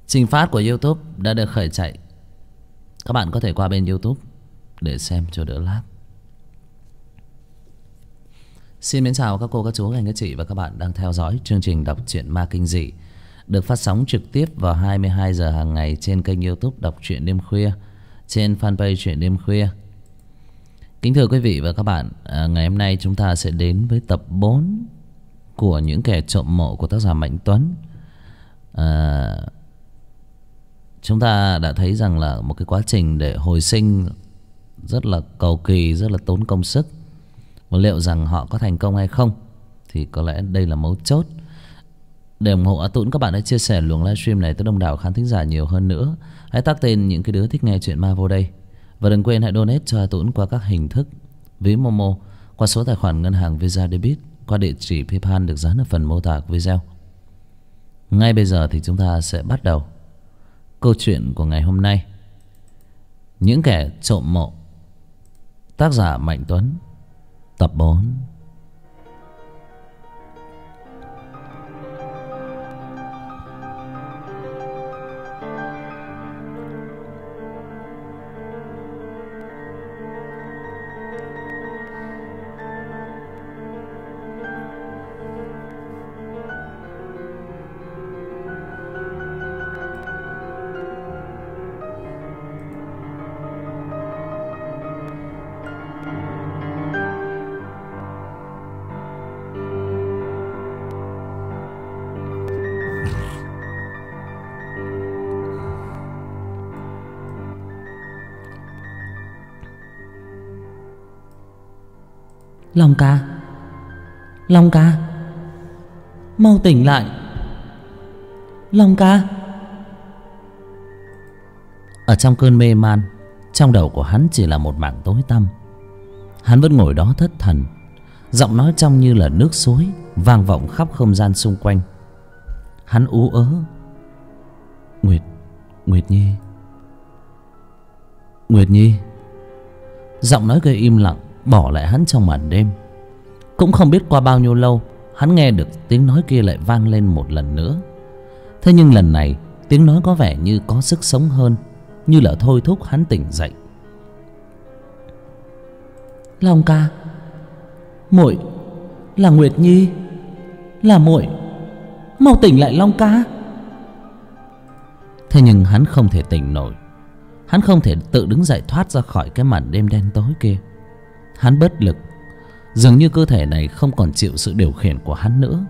Trình phát của YouTube đã được khởi chạy. Các bạn có thể qua bên YouTube để xem cho đỡ lag. Xin mến chào các cô, các chú, các anh, các chị và các bạn đang theo dõi chương trình đọc truyện ma kinh dị được phát sóng trực tiếp vào 22 giờ hàng ngày trên kênh YouTube Đọc truyện đêm khuya, trên fanpage Truyện đêm khuya. Kính thưa quý vị và các bạn, ngày hôm nay chúng ta sẽ đến với tập 4 của Những kẻ trộm mộ của tác giả Mạnh Tuấn. Chúng ta đã thấy rằng là một cái quá trình để hồi sinh rất là cầu kỳ, rất là tốn công sức. Và liệu rằng họ có thành công hay không thì có lẽ đây là mấu chốt. Để ủng hộ A Tũng, các bạn hãy chia sẻ luồng livestream này tới đông đảo khán thính giả nhiều hơn nữa. Hãy tag tên những cái đứa thích nghe chuyện ma vô đây. Và đừng quên hãy donate cho A Tũng qua các hình thức: ví Momo, qua số tài khoản ngân hàng Visa Debit, qua địa chỉ PayPal được dán ở phần mô tả của video. Ngay bây giờ thì chúng ta sẽ bắt đầu câu chuyện của ngày hôm nay. Những kẻ trộm mộ, tác giả Mạnh Tuấn, tập 4. Long ca, Long ca, mau tỉnh lại. Long ca. Ở trong cơn mê man, trong đầu của hắn chỉ là một mảng tối tăm. Hắn vẫn ngồi đó thất thần, giọng nói trong như là nước suối vang vọng khắp không gian xung quanh. Hắn ú ớ: Nguyệt Nhi, Nguyệt Nhi. Giọng nói gây im lặng bỏ lại hắn trong màn đêm. Cũng không biết qua bao nhiêu lâu, hắn nghe được tiếng nói kia lại vang lên một lần nữa. Thế nhưng lần này tiếng nói có vẻ như có sức sống hơn, như là thôi thúc hắn tỉnh dậy. Long ca, muội là Nguyệt Nhi, là muội, mau tỉnh lại Long ca. Thế nhưng hắn không thể tỉnh nổi. Hắn không thể tự đứng dậy thoát ra khỏi cái màn đêm đen tối kia. Hắn bất lực, dường như cơ thể này không còn chịu sự điều khiển của hắn nữa.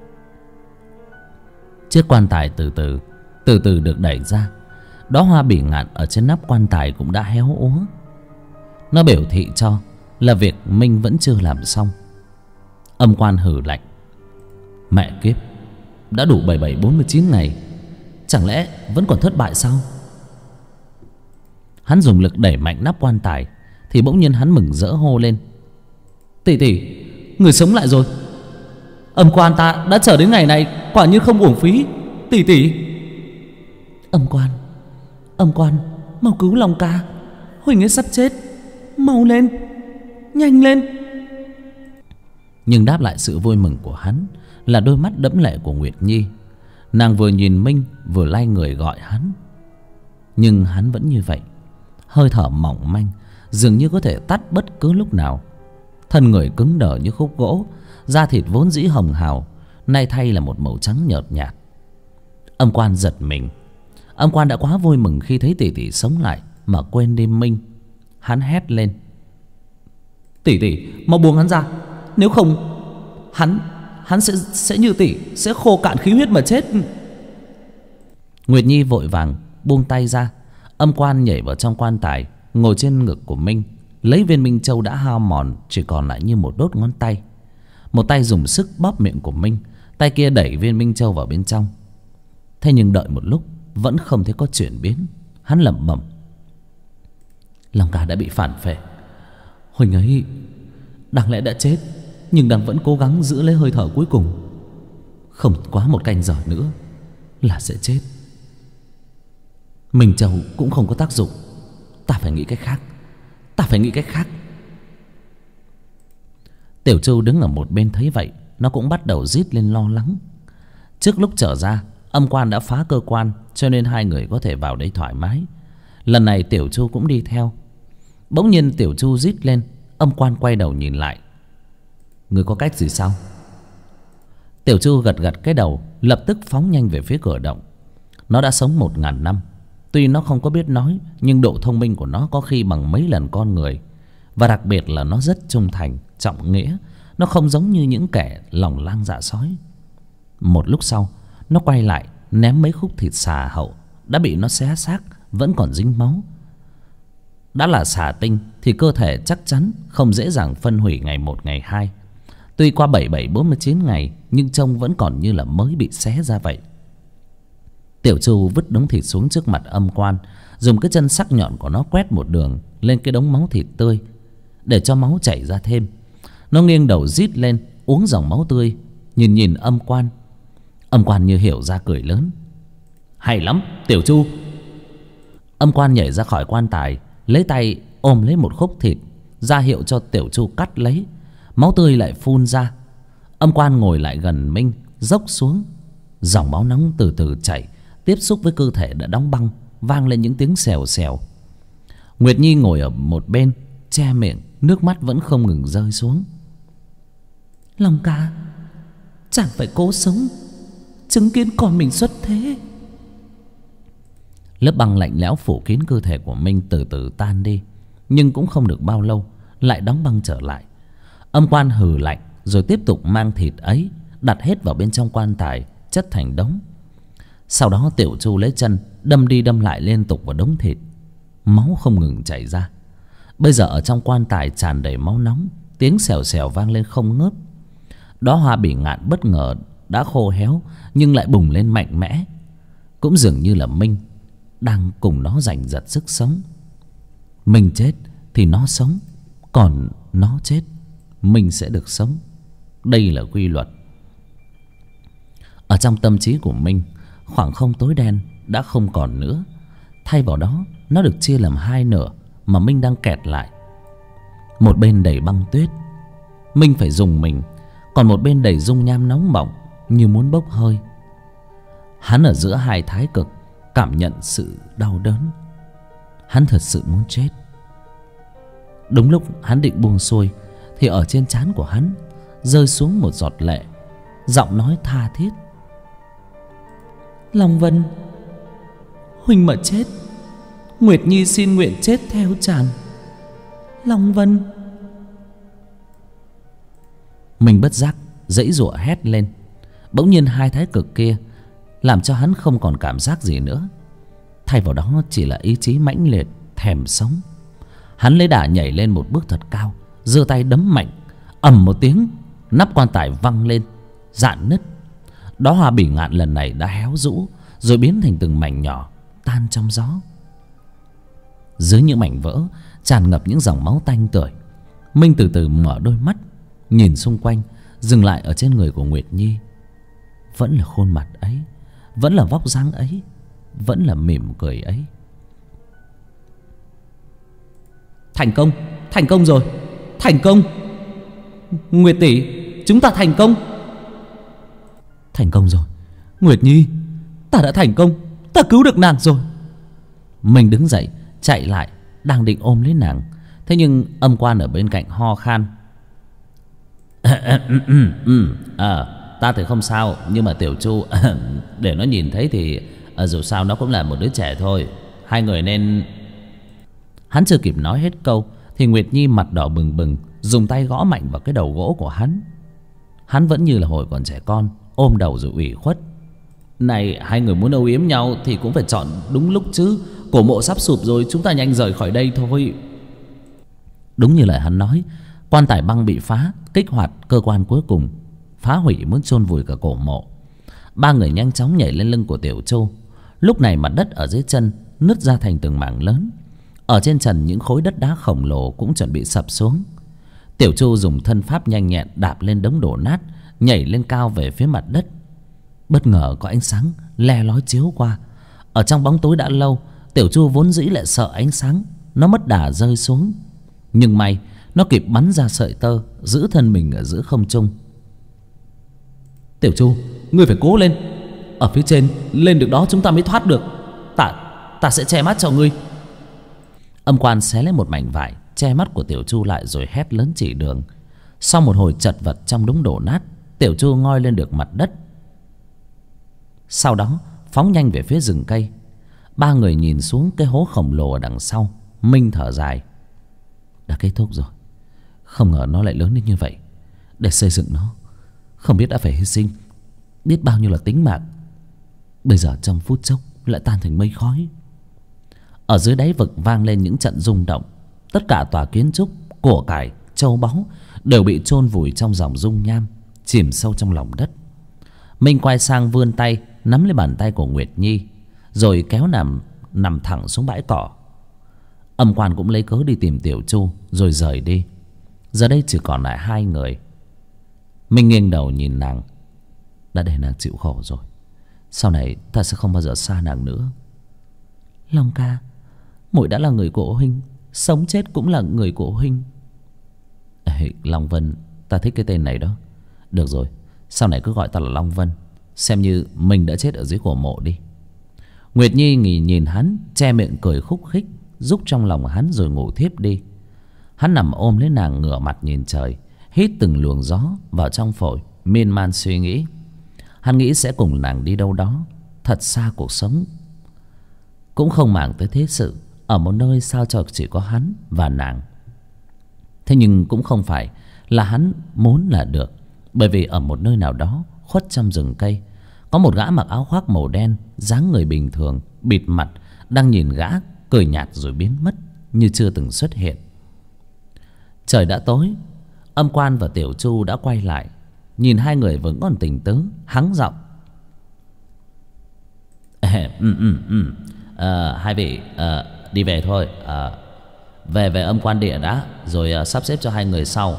Chiếc quan tài từ từ được đẩy ra. Đóa hoa bỉ ngạn ở trên nắp quan tài cũng đã héo úa. Nó biểu thị cho là việc Minh vẫn chưa làm xong. Âm quan hừ lạnh: Mẹ kiếp, đã đủ 7749 ngày, chẳng lẽ vẫn còn thất bại sao? Hắn dùng lực đẩy mạnh nắp quan tài thì bỗng nhiên hắn mừng rỡ hô lên: Tỷ tỷ, người sống lại rồi. Âm quan ta đã chờ đến ngày này, quả như không uổng phí. Tỷ tỷ. Âm quan, mau cứu Long ca. Huỳnh ấy sắp chết. Mau lên, nhanh lên. Nhưng đáp lại sự vui mừng của hắn là đôi mắt đẫm lệ của Nguyệt Nhi. Nàng vừa nhìn Minh vừa lay người gọi hắn. Nhưng hắn vẫn như vậy, hơi thở mỏng manh, dường như có thể tắt bất cứ lúc nào. Thân người cứng đờ như khúc gỗ, da thịt vốn dĩ hồng hào nay thay là một màu trắng nhợt nhạt. Âm quan giật mình. Âm quan đã quá vui mừng khi thấy tỷ tỷ sống lại mà quên đi Minh. Hắn hét lên: Tỷ tỷ, mau buông hắn ra, nếu không hắn sẽ như tỷ, sẽ khô cạn khí huyết mà chết. Nguyệt Nhi vội vàng buông tay ra. Âm quan nhảy vào trong quan tài, ngồi trên ngực của Minh, lấy viên minh châu đã hao mòn chỉ còn lại như một đốt ngón tay. Một tay dùng sức bóp miệng của Minh, tay kia đẩy viên minh châu vào bên trong. Thế nhưng đợi một lúc vẫn không thấy có chuyển biến. Hắn lẩm bẩm: Long ca đã bị phản phệ. Huỳnh ấy đáng lẽ đã chết, nhưng đang vẫn cố gắng giữ lấy hơi thở cuối cùng. Không quá một canh giờ nữa là sẽ chết. Minh châu cũng không có tác dụng. Ta phải nghĩ cách khác. Tiểu Châu đứng ở một bên thấy vậy, nó cũng bắt đầu rít lên lo lắng. Trước lúc trở ra, Âm quan đã phá cơ quan, cho nên hai người có thể vào đây thoải mái. Lần này Tiểu Chu cũng đi theo. Bỗng nhiên Tiểu Chu rít lên. Âm quan quay đầu nhìn lại. Người có cách gì sao? Tiểu Chu gật gật cái đầu, lập tức phóng nhanh về phía cửa động. Nó đã sống 1000 năm. Tuy nó không có biết nói, nhưng độ thông minh của nó có khi bằng mấy lần con người. Và đặc biệt là nó rất trung thành, trọng nghĩa. Nó không giống như những kẻ lòng lang dạ sói. Một lúc sau, nó quay lại ném mấy khúc thịt xà hậu đã bị nó xé xác, vẫn còn dính máu. Đã là xà tinh thì cơ thể chắc chắn không dễ dàng phân hủy ngày một ngày hai. Tuy qua 47-49 ngày, nhưng trông vẫn còn như là mới bị xé ra vậy. Tiểu Chu vứt đống thịt xuống trước mặt âm quan, dùng cái chân sắc nhọn của nó quét một đường lên cái đống máu thịt tươi, để cho máu chảy ra thêm. Nó nghiêng đầu rít lên, uống dòng máu tươi, nhìn âm quan. Âm quan như hiểu ra, cười lớn. Hay lắm, Tiểu Chu. Âm quan nhảy ra khỏi quan tài, lấy tay ôm lấy một khúc thịt, ra hiệu cho Tiểu Chu cắt lấy. Máu tươi lại phun ra. Âm quan ngồi lại gần Minh, dốc xuống. Dòng máu nóng từ từ chảy, tiếp xúc với cơ thể đã đóng băng, vang lên những tiếng xèo xèo. Nguyệt Nhi ngồi ở một bên, che miệng, nước mắt vẫn không ngừng rơi xuống. Long ca, chẳng phải cố sống, chứng kiến con mình xuất thế. Lớp băng lạnh lẽo phủ kín cơ thể của Minh từ từ tan đi, nhưng cũng không được bao lâu lại đóng băng trở lại. Âm quan hừ lạnh, rồi tiếp tục mang thịt ấy đặt hết vào bên trong quan tài, chất thành đống. Sau đó Tiểu Chu lấy chân đâm đi đâm lại liên tục vào đống thịt. Máu không ngừng chảy ra. Bây giờ ở trong quan tài tràn đầy máu nóng, tiếng xèo xèo vang lên không ngớt. Đóa hoa bỉ ngạn bất ngờ đã khô héo, nhưng lại bùng lên mạnh mẽ. Cũng dường như là Minh đang cùng nó giành giật sức sống. Minh chết thì nó sống, còn nó chết, Minh sẽ được sống. Đây là quy luật. Ở trong tâm trí của Minh, khoảng không tối đen đã không còn nữa. Thay vào đó, nó được chia làm hai nửa mà Minh đang kẹt lại. Một bên đầy băng tuyết, Minh phải dùng mình, còn một bên đầy dung nham nóng bỏng như muốn bốc hơi. Hắn ở giữa hai thái cực, cảm nhận sự đau đớn. Hắn thật sự muốn chết. Đúng lúc hắn định buông xuôi thì ở trên trán của hắn rơi xuống một giọt lệ. Giọng nói tha thiết. Long Vân, huynh mà chết, Nguyệt Nhi xin nguyện chết theo chàng. Long Vân. Mình bất giác giãy giụa hét lên. Bỗng nhiên hai thái cực kia làm cho hắn không còn cảm giác gì nữa. Thay vào đó chỉ là ý chí mãnh liệt, thèm sống. Hắn lấy đà nhảy lên một bước thật cao, giơ tay đấm mạnh. Ầm một tiếng, nắp quan tài văng lên, rạn nứt. Đóa hoa bỉ ngạn lần này đã héo rũ, rồi biến thành từng mảnh nhỏ, tan trong gió. Dưới những mảnh vỡ tràn ngập những dòng máu tanh tưởi. Minh từ từ mở đôi mắt, nhìn xung quanh, dừng lại ở trên người của Nguyệt Nhi. Vẫn là khuôn mặt ấy, vẫn là vóc dáng ấy, vẫn là mỉm cười ấy. Thành công rồi, thành công. Nguyệt tỷ, chúng ta thành công. Thành công rồi, Nguyệt Nhi, ta đã thành công, ta cứu được nàng rồi. Mình đứng dậy chạy lại, đang định ôm lấy nàng, thế nhưng âm quan ở bên cạnh ho khan. Ta thì không sao, nhưng mà Tiểu Chu để nó nhìn thấy thì dù sao nó cũng là một đứa trẻ thôi. Hai người nên... Hắn chưa kịp nói hết câu thì Nguyệt Nhi mặt đỏ bừng bừng, dùng tay gõ mạnh vào cái đầu gỗ của hắn. Hắn vẫn như là hồi còn trẻ con, ôm đầu rồi ủy khuất. Này, hai người muốn âu yếm nhau thì cũng phải chọn đúng lúc chứ. Cổ mộ sắp sụp rồi, chúng ta nhanh rời khỏi đây thôi. Đúng như lời hắn nói, quan tài băng bị phá, kích hoạt cơ quan cuối cùng, phá hủy muốn chôn vùi cả cổ mộ. Ba người nhanh chóng nhảy lên lưng của Tiểu Chu. Lúc này mặt đất ở dưới chân nứt ra thành từng mảng lớn. Ở trên trần những khối đất đá khổng lồ cũng chuẩn bị sập xuống. Tiểu Chu dùng thân pháp nhanh nhẹn đạp lên đống đổ nát, nhảy lên cao về phía mặt đất. Bất ngờ có ánh sáng le lói chiếu qua. Ở trong bóng tối đã lâu, Tiểu Chu vốn dĩ lại sợ ánh sáng, nó mất đà rơi xuống. Nhưng may nó kịp bắn ra sợi tơ, giữ thân mình ở giữa không trung. Tiểu Chu, ngươi phải cố lên. ở phía trên, lên được đó chúng ta mới thoát được. Ta sẽ che mắt cho ngươi. Âm quan xé lấy một mảnh vải che mắt của Tiểu Chu lại rồi hét lớn chỉ đường. Sau một hồi chật vật trong đống đổ nát, Tiểu Chu ngoi lên được mặt đất, sau đó phóng nhanh về phía rừng cây. Ba người nhìn xuống cái hố khổng lồ ở đằng sau. Minh thở dài. Đã kết thúc rồi. Không ngờ nó lại lớn đến như vậy. Để xây dựng nó, không biết đã phải hy sinh biết bao nhiêu là tính mạng. Bây giờ trong phút chốc lại tan thành mây khói. Ở dưới đáy vực vang lên những trận rung động. Tất cả tòa kiến trúc, của cải, châu báu đều bị chôn vùi trong dòng dung nham, chìm sâu trong lòng đất. Minh quay sang vươn tay nắm lấy bàn tay của Nguyệt Nhi, rồi kéo nằm thẳng xuống bãi cỏ. Âm quan cũng lấy cớ đi tìm Tiểu Chu rồi rời đi. Giờ đây chỉ còn lại hai người. Minh nghiêng đầu nhìn nàng. Đã để nàng chịu khổ rồi, sau này ta sẽ không bao giờ xa nàng nữa. Long ca, muội đã là người của huynh, sống chết cũng là người của huynh. Ê, Long Vân, ta thích cái tên này đó. Được rồi, sau này cứ gọi ta là Long Vân, xem như mình đã chết ở dưới cổ mộ đi. Nguyệt Nhi nhìn hắn, che miệng cười khúc khích, rúc trong lòng hắn rồi ngủ thiếp đi. Hắn nằm ôm lấy nàng, ngửa mặt nhìn trời, hít từng luồng gió vào trong phổi, miên man suy nghĩ. Hắn nghĩ sẽ cùng nàng đi đâu đó thật xa cuộc sống, cũng không màng tới thế sự, ở một nơi sao cho chỉ có hắn và nàng. Thế nhưng cũng không phải là hắn muốn là được, bởi vì ở một nơi nào đó khuất trong rừng cây, có một gã mặc áo khoác màu đen, dáng người bình thường, bịt mặt, đang nhìn gã, cười nhạt rồi biến mất như chưa từng xuất hiện. Trời đã tối. Âm quan và Tiểu Chu đã quay lại, nhìn hai người vẫn còn tỉnh tứ, hắng giọng. Hai vị đi về thôi. Về âm quan địa đã, rồi sắp xếp cho hai người sau.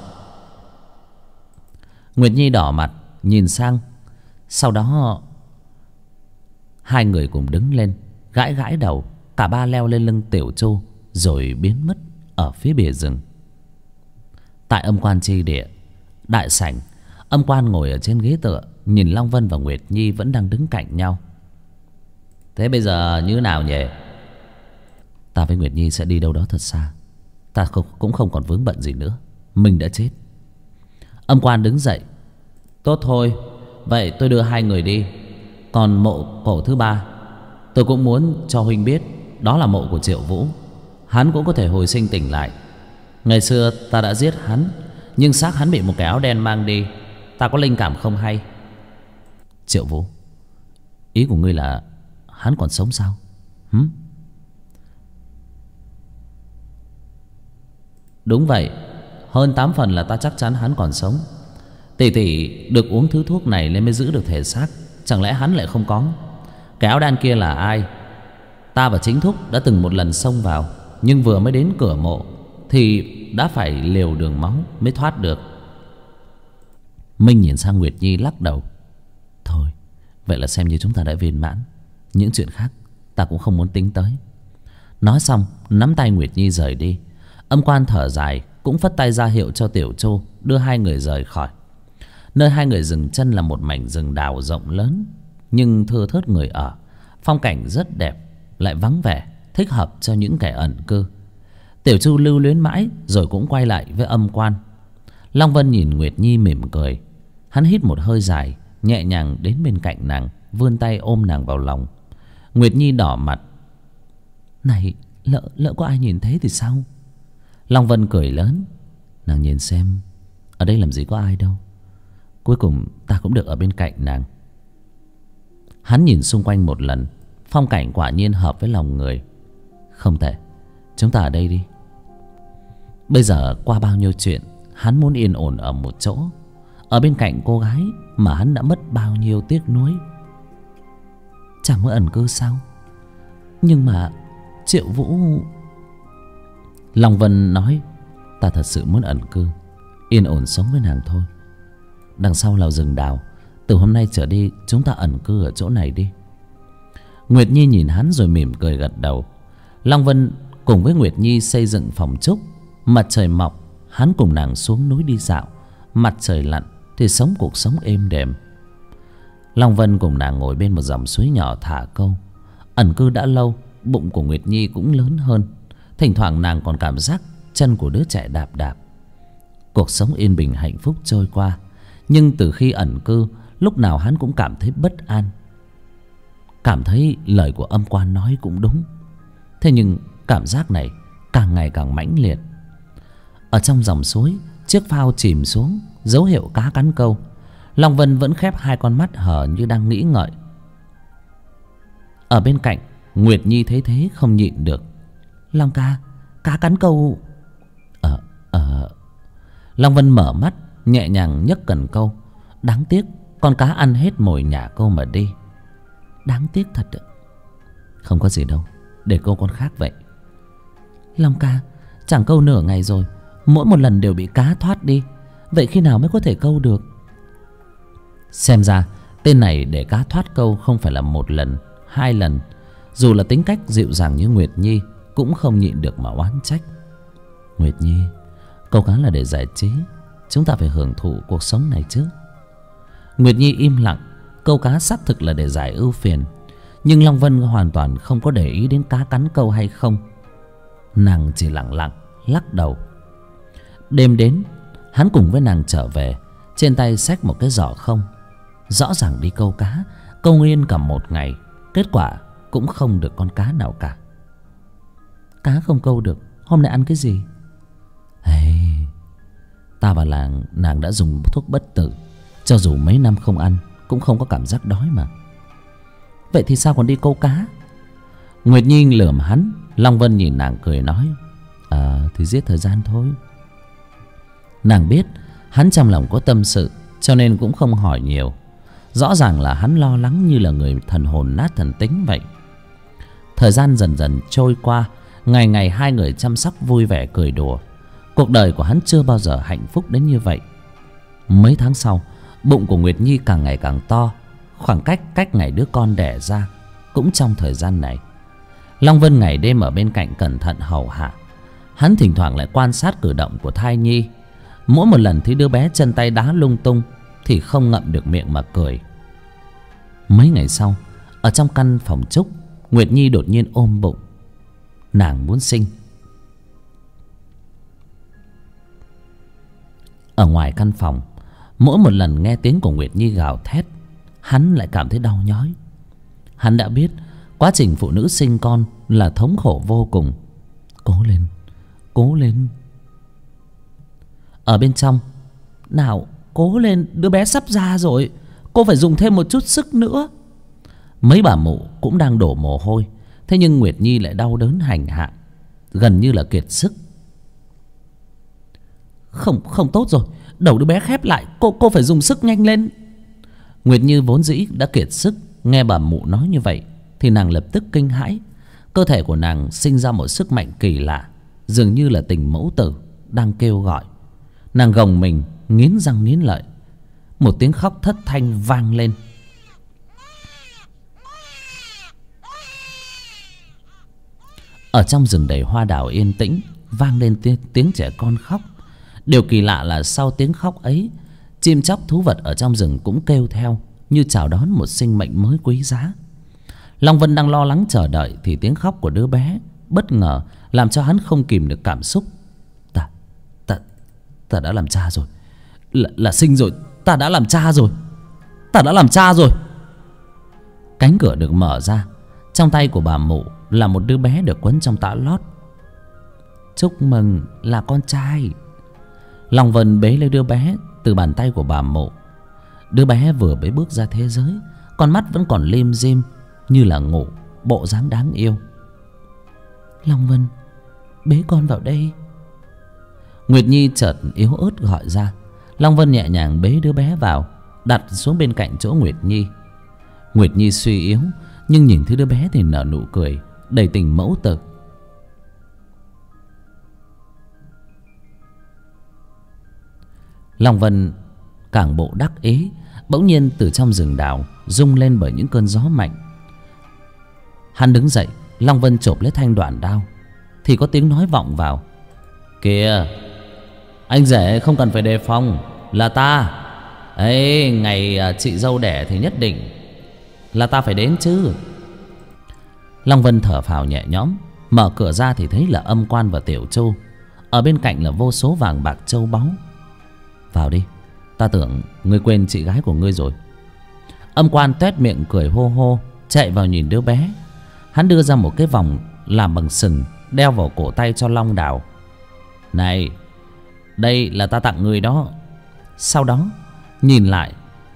Nguyệt Nhi đỏ mặt nhìn sang. Sau đó hai người cùng đứng lên, gãi gãi đầu. Cả ba leo lên lưng Tiểu Chu rồi biến mất ở phía bìa rừng. Tại âm quan chi địa, đại sảnh, âm quan ngồi ở trên ghế tựa, nhìn Long Vân và Nguyệt Nhi vẫn đang đứng cạnh nhau. Thế bây giờ như nào nhỉ? Ta với Nguyệt Nhi sẽ đi đâu đó thật xa. Ta cũng không còn vướng bận gì nữa. Mình đã chết. Âm quan đứng dậy. Tốt thôi, vậy tôi đưa hai người đi. Còn mộ cổ thứ ba, tôi cũng muốn cho huynh biết, đó là mộ của Triệu Vũ. Hắn cũng có thể hồi sinh tỉnh lại. Ngày xưa ta đã giết hắn, nhưng xác hắn bị một cái áo đen mang đi. Ta có linh cảm không hay. Triệu Vũ, ý của ngươi là hắn còn sống sao? Đúng vậy, hơn 8 phần là ta chắc chắn hắn còn sống. Tỷ tỷ được uống thứ thuốc này nên mới giữ được thể xác. Chẳng lẽ hắn lại không có? Cái áo đen kia là ai? Ta và chính thúc đã từng một lần xông vào, nhưng vừa mới đến cửa mộ thì đã phải liều đường máu mới thoát được. Minh nhìn sang Nguyệt Nhi lắc đầu. Thôi, vậy là xem như chúng ta đã viên mãn. Những chuyện khác ta cũng không muốn tính tới. Nói xong nắm tay Nguyệt Nhi rời đi. Âm quan thở dài, cũng phất tay ra hiệu cho Tiểu Chu đưa hai người rời khỏi. Nơi hai người dừng chân là một mảnh rừng đào rộng lớn, nhưng thưa thớt người ở. Phong cảnh rất đẹp, lại vắng vẻ, thích hợp cho những kẻ ẩn cư. Tiểu Chu lưu luyến mãi rồi cũng quay lại với âm quan. Long Vân nhìn Nguyệt Nhi mỉm cười. Hắn hít một hơi dài, nhẹ nhàng đến bên cạnh nàng, vươn tay ôm nàng vào lòng. Nguyệt Nhi đỏ mặt. Này, lỡ có ai nhìn thấy thì sao? Long Vân cười lớn. Nàng nhìn xem, ở đây làm gì có ai đâu. Cuối cùng ta cũng được ở bên cạnh nàng. Hắn nhìn xung quanh một lần. Phong cảnh quả nhiên hợp với lòng người. Không tệ, chúng ta ở đây đi. Bây giờ qua bao nhiêu chuyện, hắn muốn yên ổn ở một chỗ, ở bên cạnh cô gái mà hắn đã mất bao nhiêu tiếc nuối. Chẳng muốn ẩn cư sao? Nhưng mà Triệu Vũ... Long Vân nói. Ta thật sự muốn ẩn cư, yên ổn sống với nàng thôi. Đằng sau là rừng đào. Từ hôm nay trở đi chúng ta ẩn cư ở chỗ này đi. Nguyệt Nhi nhìn hắn rồi mỉm cười gật đầu. Long Vân cùng với Nguyệt Nhi xây dựng phòng trúc. Mặt trời mọc, hắn cùng nàng xuống núi đi dạo. Mặt trời lặn thì sống cuộc sống êm đềm. Long Vân cùng nàng ngồi bên một dòng suối nhỏ thả câu. Ẩn cư đã lâu, bụng của Nguyệt Nhi cũng lớn hơn. Thỉnh thoảng nàng còn cảm giác chân của đứa trẻ đạp đạp. Cuộc sống yên bình hạnh phúc trôi qua. Nhưng từ khi ẩn cư, lúc nào hắn cũng cảm thấy bất an, cảm thấy lời của âm quan nói cũng đúng. Thế nhưng cảm giác này càng ngày càng mãnh liệt. Ở trong dòng suối, chiếc phao chìm xuống, dấu hiệu cá cắn câu. Long Vân vẫn khép hai con mắt hở như đang nghĩ ngợi. Ở bên cạnh, Nguyệt Nhi thấy thế không nhịn được. Long ca, cá cắn câu. Long Vân mở mắt, nhẹ nhàng nhấc cần câu. Đáng tiếc, con cá ăn hết mồi nhả câu mà đi. Đáng tiếc thật ạ. Không có gì đâu, để câu con khác vậy. Long ca, chẳng câu nửa ngày rồi, mỗi một lần đều bị cá thoát đi. Vậy khi nào mới có thể câu được? Xem ra tên này để cá thoát câu không phải là một lần, hai lần. Dù là tính cách dịu dàng như Nguyệt Nhi cũng không nhịn được mà oán trách. Nguyệt Nhi, câu cá là để giải trí, chúng ta phải hưởng thụ cuộc sống này chứ. Nguyệt Nhi im lặng. Câu cá xác thực là để giải ưu phiền, nhưng Long Vân hoàn toàn không có để ý đến cá cắn câu hay không. Nàng chỉ lặng lặng lắc đầu. Đêm đến, hắn cùng với nàng trở về, trên tay xách một cái giỏ không. Rõ ràng đi câu cá, câu nguyên cả một ngày, kết quả cũng không được con cá nào cả. Cá không câu được, hôm nay ăn cái gì? Ta và nàng đã dùng thuốc bất tử, cho dù mấy năm không ăn cũng không có cảm giác đói mà. Vậy thì sao còn đi câu cá? Nguyệt Nhi lườm hắn. Long Vân nhìn nàng cười nói, thì giết thời gian thôi. Nàng biết hắn trong lòng có tâm sự, cho nên cũng không hỏi nhiều. Rõ ràng là hắn lo lắng như là người thần hồn nát thần tính vậy. Thời gian dần dần trôi qua, ngày ngày hai người chăm sóc vui vẻ cười đùa. Cuộc đời của hắn chưa bao giờ hạnh phúc đến như vậy. Mấy tháng sau, bụng của Nguyệt Nhi càng ngày càng to. Khoảng cách ngày đứa con đẻ ra cũng trong thời gian này. Long Vân ngày đêm ở bên cạnh cẩn thận hầu hạ. Hắn thỉnh thoảng lại quan sát cử động của thai nhi. Mỗi một lần thấy đứa bé chân tay đá lung tung thì không ngậm được miệng mà cười. Mấy ngày sau, ở trong căn phòng trúc, Nguyệt Nhi đột nhiên ôm bụng. Nàng muốn sinh. Ở ngoài căn phòng, mỗi một lần nghe tiếng của Nguyệt Nhi gào thét, hắn lại cảm thấy đau nhói. Hắn đã biết quá trình phụ nữ sinh con là thống khổ vô cùng. Cố lên, cố lên. Ở bên trong, nào, cố lên, đứa bé sắp ra rồi, cô phải dùng thêm một chút sức nữa. Mấy bà mụ cũng đang đổ mồ hôi. Thế nhưng Nguyệt Nhi lại đau đớn hành hạ, gần như là kiệt sức. Không tốt rồi, đầu đứa bé khép lại, cô phải dùng sức nhanh lên. Nguyệt Nhi vốn dĩ đã kiệt sức, nghe bà mụ nói như vậy thì nàng lập tức kinh hãi. Cơ thể của nàng sinh ra một sức mạnh kỳ lạ, dường như là tình mẫu tử đang kêu gọi. Nàng gồng mình, nghiến răng nghiến lợi. Một tiếng khóc thất thanh vang lên. Ở trong rừng đầy hoa đào yên tĩnh, vang lên tiếng trẻ con khóc. Điều kỳ lạ là sau tiếng khóc ấy, chim chóc thú vật ở trong rừng cũng kêu theo, như chào đón một sinh mệnh mới quý giá. Long Vân đang lo lắng chờ đợi thì tiếng khóc của đứa bé bất ngờ làm cho hắn không kìm được cảm xúc. Ta đã làm cha rồi, là sinh rồi. Ta đã làm cha rồi, ta đã làm cha rồi. Cánh cửa được mở ra. Trong tay của bà mụ là một đứa bé được quấn trong tã lót. Chúc mừng, là con trai. Long Vân bế lấy đứa bé từ bàn tay của bà mụ. Đứa bé vừa mới bước ra thế giới, con mắt vẫn còn lim dim như là ngủ, bộ dáng đáng yêu. Long Vân, bế con vào đây. Nguyệt Nhi chợt yếu ớt gọi ra. Long Vân nhẹ nhàng bế đứa bé vào, đặt xuống bên cạnh chỗ Nguyệt Nhi. Nguyệt Nhi suy yếu, nhưng nhìn thấy đứa bé thì nở nụ cười đầy tình mẫu tử. Long Vân càng bộ đắc ý. Bỗng nhiên từ trong rừng đào rung lên bởi những cơn gió mạnh. Hắn đứng dậy. Long Vân chộp lấy thanh đoạn đao thì có tiếng nói vọng vào. Kìa, anh rể không cần phải đề phòng, là ta. ấy ngày chị dâu đẻ thì nhất định là ta phải đến chứ. Long Vân thở phào nhẹ nhõm, mở cửa ra thì thấy là Âm Quan và Tiểu Chu. Ở bên cạnh là vô số vàng bạc châu báu. Vào đi, ta tưởng ngươi quên chị gái của ngươi rồi. Âm Quan tuét miệng cười hô hô, chạy vào nhìn đứa bé. Hắn đưa ra một cái vòng làm bằng sừng, đeo vào cổ tay cho Long Đào. Này, đây là ta tặng ngươi đó. Sau đó nhìn lại.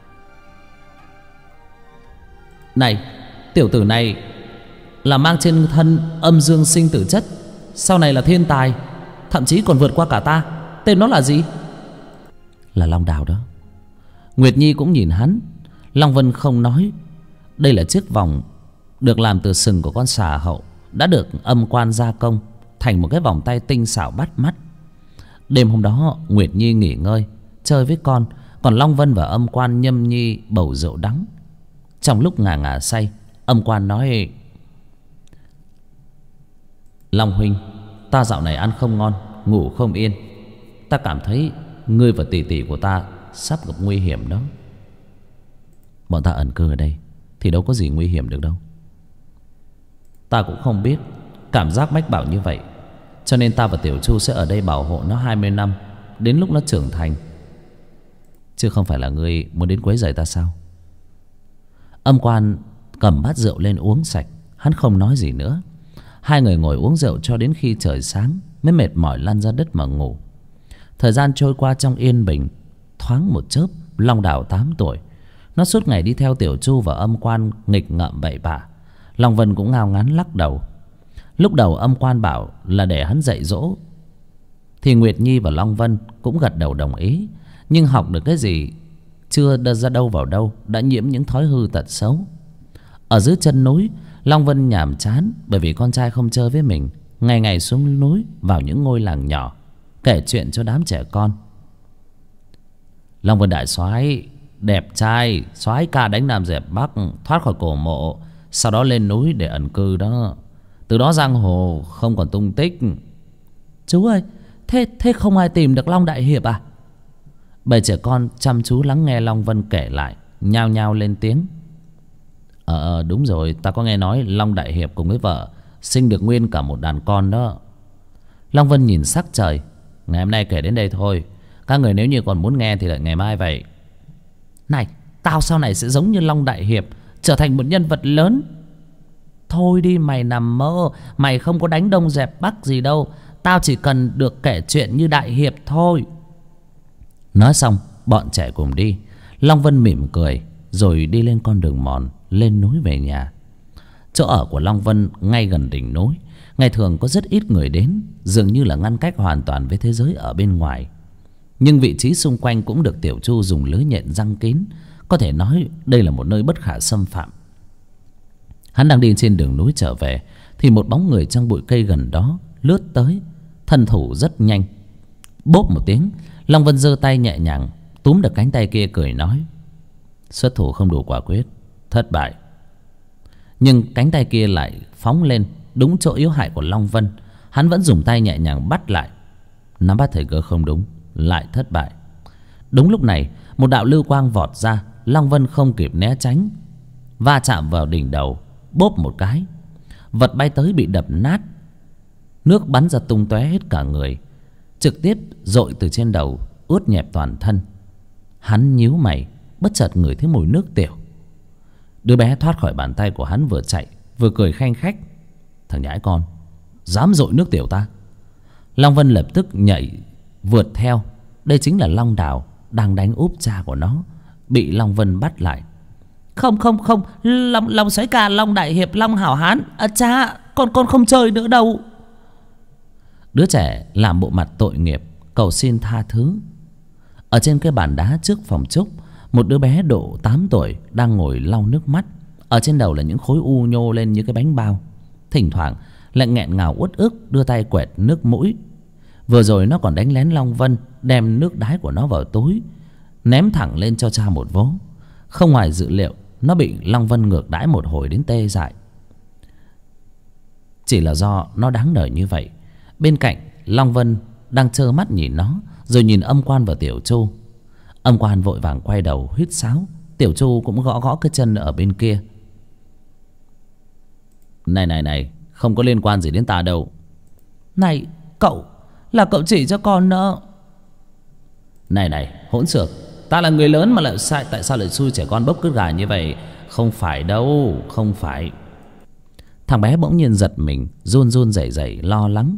Này, tiểu tử này là mang trên thân âm dương sinh tử chất, sau này là thiên tài, thậm chí còn vượt qua cả ta. Tên nó là gì? Là Long Đào đó. Nguyệt Nhi cũng nhìn hắn. Long Vân không nói. Đây là chiếc vòng được làm từ sừng của con xà hậu, đã được Âm Quan gia công thành một cái vòng tay tinh xảo bắt mắt. Đêm hôm đó Nguyệt Nhi nghỉ ngơi chơi với con, còn Long Vân và Âm Quan nhâm nhi bầu rượu đắng. Trong lúc ngà ngà say, Âm Quan nói: Long huynh, ta dạo này ăn không ngon, ngủ không yên. Ta cảm thấy ngươi và tỷ tỷ của ta sắp gặp nguy hiểm đó. Bọn ta ẩn cư ở đây thì đâu có gì nguy hiểm được đâu. Ta cũng không biết, cảm giác mách bảo như vậy, cho nên ta và Tiểu Chu sẽ ở đây bảo hộ nó 20 năm, đến lúc nó trưởng thành. Chứ không phải là ngươi muốn đến quấy rầy ta sao? Âm Quan cầm bát rượu lên uống sạch. Hắn không nói gì nữa. Hai người ngồi uống rượu cho đến khi trời sáng mới mệt mỏi lăn ra đất mà ngủ. Thời gian trôi qua trong yên bình. Thoáng một chớp, Long Đào 8 tuổi. Nó suốt ngày đi theo Tiểu Chu và Âm Quan nghịch ngợm bậy bạ. Long Vân cũng ngao ngán lắc đầu. Lúc đầu Âm Quan bảo là để hắn dạy dỗ, thì Nguyệt Nhi và Long Vân cũng gật đầu đồng ý. Nhưng học được cái gì chưa đưa ra đâu vào đâu, đã nhiễm những thói hư tật xấu. Ở dưới chân núi, Long Vân nhàm chán bởi vì con trai không chơi với mình. Ngày ngày xuống núi vào những ngôi làng nhỏ kể chuyện cho đám trẻ con. Long Vân đại soái đẹp trai, soái ca đánh Nam dẹp Bắc, thoát khỏi cổ mộ, sau đó lên núi để ẩn cư đó. Từ đó giang hồ không còn tung tích. Chú ơi, thế không ai tìm được Long đại hiệp à? Bầy trẻ con chăm chú lắng nghe Long Vân kể lại, nhao nhao lên tiếng. Đúng rồi, ta có nghe nói Long đại hiệp cùng với vợ sinh được nguyên cả một đàn con đó. Long Vân nhìn sắc trời. Ngày hôm nay kể đến đây thôi, các người nếu như còn muốn nghe thì đợi ngày mai vậy. Này, tao sau này sẽ giống như Long đại hiệp, trở thành một nhân vật lớn. Thôi đi, mày nằm mơ. Mày không có đánh Đông dẹp Bắc gì đâu. Tao chỉ cần được kể chuyện như đại hiệp thôi. Nói xong, bọn trẻ cùng đi. Long Vân mỉm cười rồi đi lên con đường mòn lên núi về nhà. Chỗ ở của Long Vân ngay gần đỉnh núi. Ngày thường có rất ít người đến, dường như là ngăn cách hoàn toàn với thế giới ở bên ngoài. Nhưng vị trí xung quanh cũng được Tiểu Chu dùng lưới nhện giăng kín. Có thể nói đây là một nơi bất khả xâm phạm. Hắn đang đi trên đường núi trở về thì một bóng người trong bụi cây gần đó lướt tới, thân thủ rất nhanh. Bốp một tiếng, Long Vân giơ tay nhẹ nhàng túm được cánh tay kia, cười nói: xuất thủ không đủ quả quyết, thất bại. Nhưng cánh tay kia lại phóng lên đúng chỗ yếu hại của Long Vân. Hắn vẫn dùng tay nhẹ nhàng bắt lại. Nắm bắt thời cơ không đúng, lại thất bại. Đúng lúc này, một đạo lưu quang vọt ra. Long Vân không kịp né tránh, va chạm vào đỉnh đầu, bốp một cái. Vật bay tới bị đập nát, nước bắn ra tung tóe hết cả người, trực tiếp dội từ trên đầu ướt nhẹp toàn thân. Hắn nhíu mày, bất chợt ngửi thấy mùi nước tiểu. Đứa bé thoát khỏi bàn tay của hắn, vừa chạy vừa cười khanh khách: thằng nhãi con, dám dội nước tiểu ta. Long Vân lập tức nhảy vượt theo. Đây chính là Long Đào đang đánh úp cha của nó, bị Long Vân bắt lại. Không, Long soái ca, Long đại hiệp, Long hảo hán. Cha, con không chơi nữa đâu. Đứa trẻ làm bộ mặt tội nghiệp cầu xin tha thứ. Ở trên cái bàn đá trước phòng trúc, một đứa bé độ 8 tuổi đang ngồi lau nước mắt. Ở trên đầu là những khối u nhô lên như cái bánh bao. Thỉnh thoảng lại nghẹn ngào uất ức đưa tay quẹt nước mũi. Vừa rồi nó còn đánh lén Long Vân, đem nước đái của nó vào túi, ném thẳng lên cho cha một vố. Không ngoài dự liệu, nó bị Long Vân ngược đãi một hồi đến tê dại. Chỉ là do nó đáng đời như vậy. Bên cạnh, Long Vân đang trơ mắt nhìn nó, rồi nhìn Âm Quan và Tiểu Chu. Âm quan vội vàng quay đầu huýt sáo. Tiểu Chu cũng gõ gõ cái chân ở bên kia. Này, không có liên quan gì đến ta đâu. Này cậu, là cậu chỉ cho con nữa. Này, hỗn xược, ta là người lớn mà lại sai, tại sao lại xui trẻ con bốc cứt gà như vậy? Không phải đâu, không phải. Thằng bé bỗng nhiên giật mình, run run rẩy rẩy lo lắng.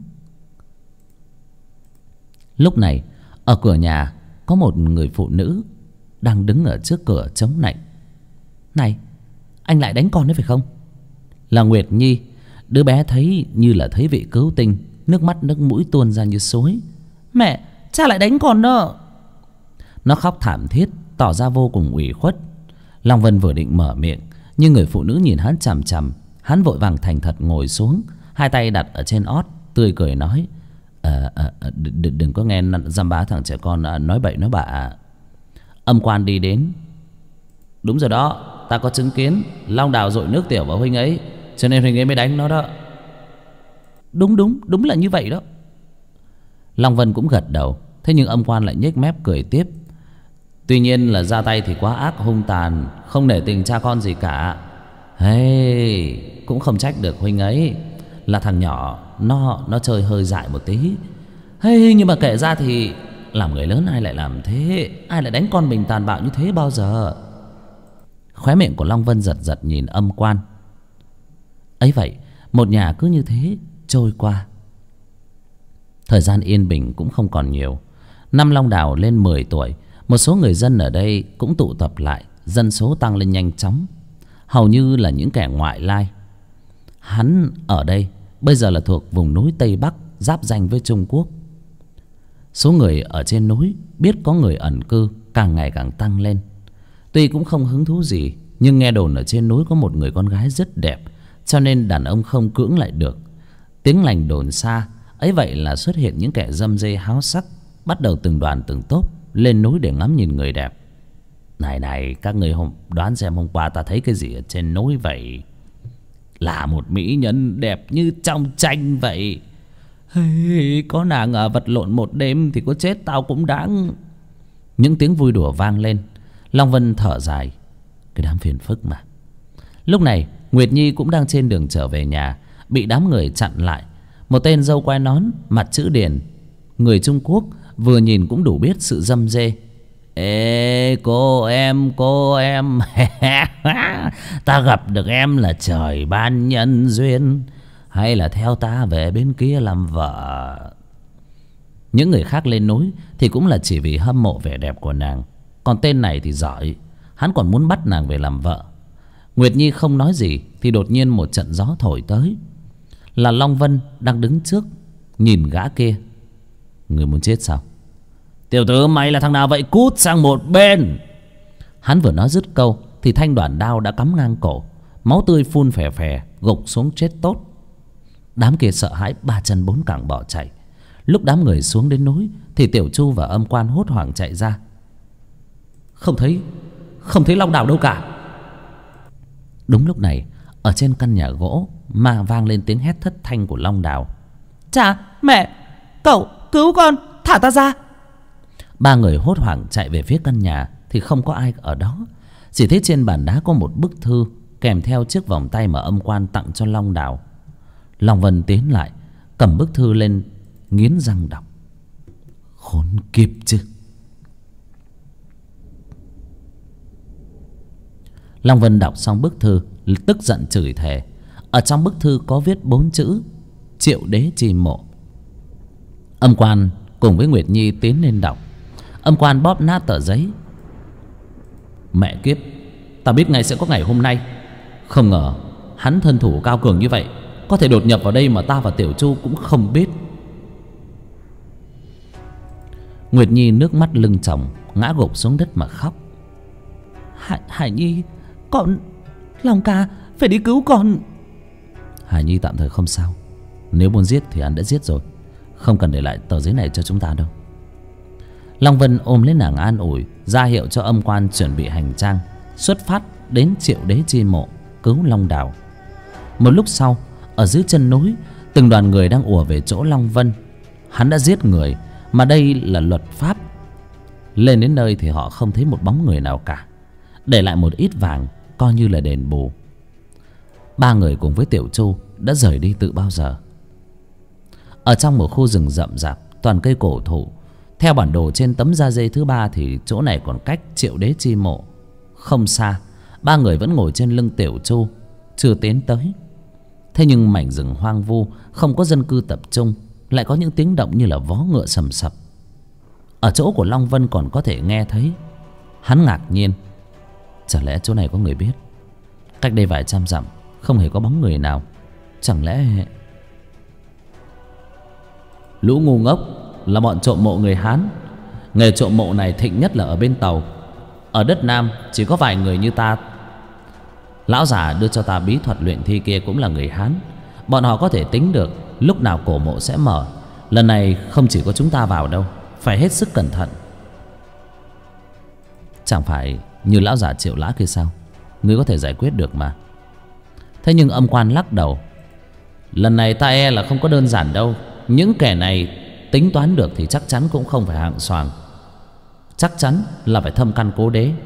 Lúc này ở cửa nhà có một người phụ nữ đang đứng ở trước cửa chống nạnh. Này, anh lại đánh con đấy phải không? Là Nguyệt Nhi. Đứa bé thấy như là thấy vị cứu tinh, nước mắt nước mũi tuôn ra như suối. Mẹ, cha lại đánh con đó. Nó khóc thảm thiết, tỏ ra vô cùng ủy khuất. Long Vân vừa định mở miệng, nhưng người phụ nữ nhìn hắn chằm chằm. Hắn vội vàng thành thật ngồi xuống, hai tay đặt ở trên ót, tươi cười nói: đừng có nghe dăm bá thằng trẻ con nói bậy nói bạ. Âm quan đi đến. Đúng rồi đó, ta có chứng kiến Long Đào dội nước tiểu vào huynh ấy, cho nên huynh ấy mới đánh nó đó. Đúng là như vậy đó. Long Vân cũng gật đầu. Thế nhưng âm quan lại nhếch mép cười tiếp: Tuy nhiên là ra tay thì quá ác hung tàn, không nể tình cha con gì cả. Cũng không trách được huynh ấy. Là thằng nhỏ nó chơi hơi dại một tí. Nhưng mà kể ra thì làm người lớn ai lại làm thế, ai lại đánh con mình tàn bạo như thế bao giờ. Khóe miệng của Long Vân giật giật nhìn âm quan. Ấy vậy, một nhà cứ như thế trôi qua. Thời gian yên bình cũng không còn nhiều. Năm Long Đào lên 10 tuổi, một số người dân ở đây cũng tụ tập lại. Dân số tăng lên nhanh chóng, hầu như là những kẻ ngoại lai. Hắn ở đây bây giờ là thuộc vùng núi Tây Bắc, giáp ranh với Trung Quốc. Số người ở trên núi biết có người ẩn cư càng ngày càng tăng lên. Tuy cũng không hứng thú gì, nhưng nghe đồn ở trên núi có một người con gái rất đẹp, cho nên đàn ông không cưỡng lại được. Tiếng lành đồn xa, ấy vậy là xuất hiện những kẻ dâm dê háo sắc, bắt đầu từng đoàn từng tốp lên núi để ngắm nhìn người đẹp. Này, các người đoán xem hôm qua ta thấy cái gì ở trên núi vậy? Là một mỹ nhân đẹp như trong tranh vậy. Có nàng vật lộn một đêm thì có chết tao cũng đáng. Những tiếng vui đùa vang lên. Long Vân thở dài, cái đám phiền phức mà. Lúc này Nguyệt Nhi cũng đang trên đường trở về nhà, bị đám người chặn lại. Một tên râu quai nón, mặt chữ điền, người Trung Quốc, vừa nhìn cũng đủ biết sự dâm dê. Ê cô em ta gặp được em là trời ban nhân duyên, hay là theo ta về bên kia làm vợ? Những người khác lên núi thì cũng là chỉ vì hâm mộ vẻ đẹp của nàng. Còn tên này thì giỏi, hắn còn muốn bắt nàng về làm vợ. Nguyệt Nhi không nói gì thì đột nhiên một trận gió thổi tới. Là Long Vân đang đứng trước, nhìn gã kia. Người muốn chết sao? Tiểu tử mày là thằng nào vậy, cút sang một bên. Hắn vừa nói dứt câu thì thanh đoạn đao đã cắm ngang cổ, máu tươi phun phè phè, gục xuống chết tốt. Đám kia sợ hãi ba chân bốn cẳng bỏ chạy. Lúc đám người xuống đến núi thì Tiểu Chu và âm quan hốt hoảng chạy ra. Không thấy Long Đào đâu cả. Đúng lúc này, ở trên căn nhà gỗ mà vang lên tiếng hét thất thanh của Long Đào. Cha, mẹ, cậu cứu con, thả ta ra. Ba người hốt hoảng chạy về phía căn nhà thì không có ai ở đó. Chỉ thấy trên bàn đá có một bức thư kèm theo chiếc vòng tay mà âm quan tặng cho Long Đào. Long Vân tiến lại, cầm bức thư lên, nghiến răng đọc. Khốn kiếp chứ. Long Vân đọc xong bức thư, tức giận chửi thề. Ở trong bức thư có viết 4 chữ: Triệu Đế Chi Mộ. Âm quan cùng với Nguyệt Nhi tiến lên đọc. Âm quan bóp nát tờ giấy. Mẹ kiếp, ta biết ngay sẽ có ngày hôm nay. Không ngờ hắn thân thủ cao cường như vậy, có thể đột nhập vào đây mà ta và Tiểu Chu cũng không biết. Nguyệt Nhi nước mắt lưng tròng, ngã gục xuống đất mà khóc. Hải Nhi, con, Long ca phải đi cứu con. Hải Nhi tạm thời không sao. Nếu muốn giết thì hắn đã giết rồi, không cần để lại tờ giấy này cho chúng ta đâu. Long Vân ôm lấy nàng an ủi, ra hiệu cho âm quan chuẩn bị hành trang, xuất phát đến Triệu Đế Chi Mộ cứu Long Đào. Một lúc sau, ở dưới chân núi, từng đoàn người đang ùa về chỗ Long Vân. Hắn đã giết người, mà đây là luật pháp. Lên đến nơi thì họ không thấy một bóng người nào cả, để lại một ít vàng coi như là đền bù. Ba người cùng với Tiểu Chu đã rời đi từ bao giờ. Ở trong một khu rừng rậm rạp toàn cây cổ thụ, theo bản đồ trên tấm da dê thứ ba thì chỗ này còn cách Triệu Đế Chi Mộ không xa. Ba người vẫn ngồi trên lưng Tiểu Chu, chưa tiến tới. Thế nhưng mảnh rừng hoang vu, không có dân cư tập trung, lại có những tiếng động như là vó ngựa sầm sập. Ở chỗ của Long Vân còn có thể nghe thấy. Hắn ngạc nhiên, chẳng lẽ chỗ này có người biết? Cách đây vài trăm dặm không hề có bóng người nào. Chẳng lẽ... Lũ ngu ngốc là bọn trộm mộ người Hán. Nghề trộm mộ này thịnh nhất là ở bên Tàu. Ở đất Nam chỉ có vài người như ta. Lão già đưa cho ta bí thuật luyện thi kia cũng là người Hán. Bọn họ có thể tính được lúc nào cổ mộ sẽ mở. Lần này không chỉ có chúng ta vào đâu, phải hết sức cẩn thận. Chẳng phải như lão già Triệu Lã kia sao? Ngươi có thể giải quyết được mà. Thế nhưng Âm Quan lắc đầu. Lần này ta e là không có đơn giản đâu. Những kẻ này tính toán được thì chắc chắn cũng không phải hạng xoàng. Chắc chắn là phải thâm căn cố đế.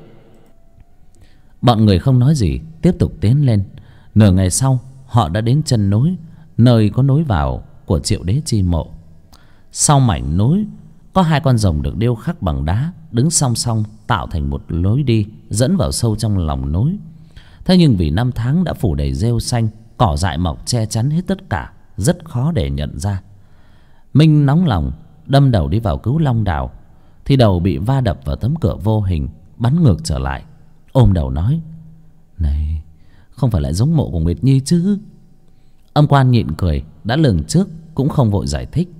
Bọn người không nói gì, tiếp tục tiến lên. Nửa ngày sau họ đã đến chân núi, nơi có nối vào của Triệu Đế Chi Mộ. Sau mảnh núi có hai con rồng được điêu khắc bằng đá, đứng song song tạo thành một lối đi dẫn vào sâu trong lòng núi. Thế nhưng vì năm tháng đã phủ đầy rêu xanh, cỏ dại mọc che chắn hết tất cả, rất khó để nhận ra. Minh nóng lòng đâm đầu đi vào cứu Long Đào, thì đầu bị va đập vào tấm cửa vô hình, bắn ngược trở lại. Ôm đầu nói: Này, không phải lại giống mộ của Nguyệt Nhi chứ? Âm Quan nhịn cười, đã lường trước, cũng không vội giải thích.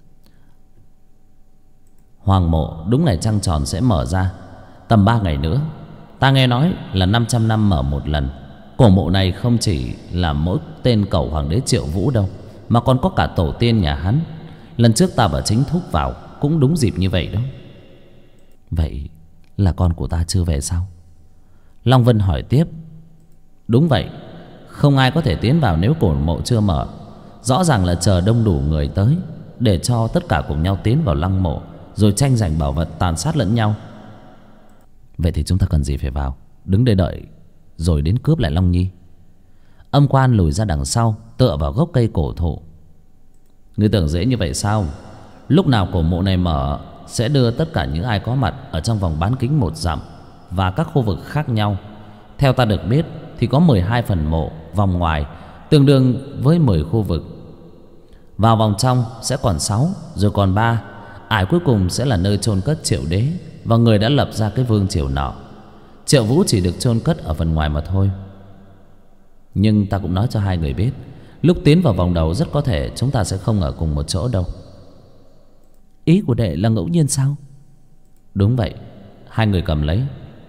Hoàng mộ đúng ngày trăng tròn sẽ mở ra, tầm 3 ngày nữa. Ta nghe nói là 500 năm mở một lần. Cổ mộ này không chỉ là mỗi tên cẩu hoàng đế Triệu Vũ đâu, mà còn có cả tổ tiên nhà hắn. Lần trước ta và Chính Thúc vào cũng đúng dịp như vậy đó. Vậy là con của ta chưa về sao? Long Vân hỏi tiếp. Đúng vậy, không ai có thể tiến vào nếu cổ mộ chưa mở. Rõ ràng là chờ đông đủ người tới, để cho tất cả cùng nhau tiến vào lăng mộ, rồi tranh giành bảo vật, tàn sát lẫn nhau. Vậy thì chúng ta cần gì phải vào, đứng để đợi rồi đến cướp lại Long Nhi? Âm Quan lùi ra đằng sau, tựa vào gốc cây cổ thụ. Ngươi tưởng dễ như vậy sao? Lúc nào cổ mộ này mở, sẽ đưa tất cả những ai có mặt ở trong vòng bán kính 1 dặm và các khu vực khác nhau. Theo ta được biết thì có 12 phần mộ vòng ngoài, tương đương với 10 khu vực. Vào vòng trong sẽ còn 6, rồi còn 3. Ải cuối cùng sẽ là nơi chôn cất Triệu Đế và người đã lập ra cái vương triều nọ. Triệu Vũ chỉ được chôn cất ở phần ngoài mà thôi. Nhưng ta cũng nói cho hai người biết, lúc tiến vào vòng đầu rất có thể chúng ta sẽ không ở cùng một chỗ đâu. Ý của đệ là ngẫu nhiên sao? Đúng vậy. Hai người cầm lấy.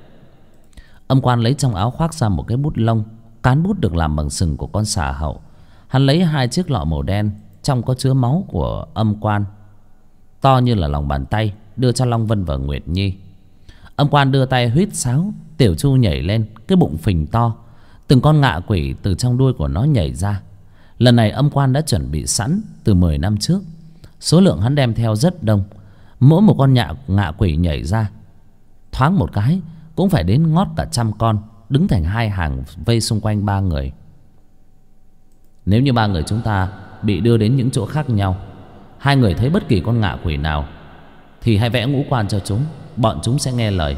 Âm Quan lấy trong áo khoác ra một cái bút lông, cán bút được làm bằng sừng của con xà hậu. Hắn lấy 2 chiếc lọ màu đen, trong có chứa máu của Âm Quan, to như là lòng bàn tay, đưa cho Long Vân và Nguyệt Nhi. Âm Quan đưa tay huýt sáo, Tiểu Chu nhảy lên, cái bụng phình to, từng con ngạ quỷ từ trong đuôi của nó nhảy ra. Lần này Âm Quan đã chuẩn bị sẵn từ 10 năm trước. Số lượng hắn đem theo rất đông. Mỗi một con ngạ quỷ nhảy ra, thoáng một cái cũng phải đến ngót cả 100 con, đứng thành 2 hàng vây xung quanh 3 người. Nếu như 3 người chúng ta bị đưa đến những chỗ khác nhau, 2 người thấy bất kỳ con ngạ quỷ nào thì hãy vẽ ngũ quan cho chúng, bọn chúng sẽ nghe lời.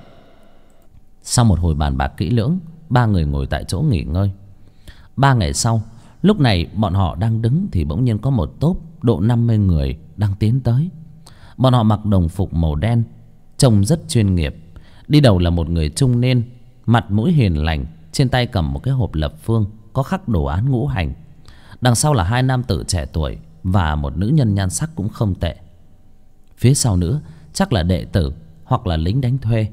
Sau một hồi bàn bạc kỹ lưỡng, 3 người ngồi tại chỗ nghỉ ngơi. 3 ngày sau, lúc này bọn họ đang đứng thì bỗng nhiên có một tốp độ 50 người đang tiến tới. Bọn họ mặc đồng phục màu đen, trông rất chuyên nghiệp. Đi đầu là một người trung niên, mặt mũi hiền lành, trên tay cầm một cái hộp lập phương có khắc đồ án ngũ hành. Đằng sau là 2 nam tử trẻ tuổi và một nữ nhân nhan sắc cũng không tệ. Phía sau nữa chắc là đệ tử hoặc là lính đánh thuê.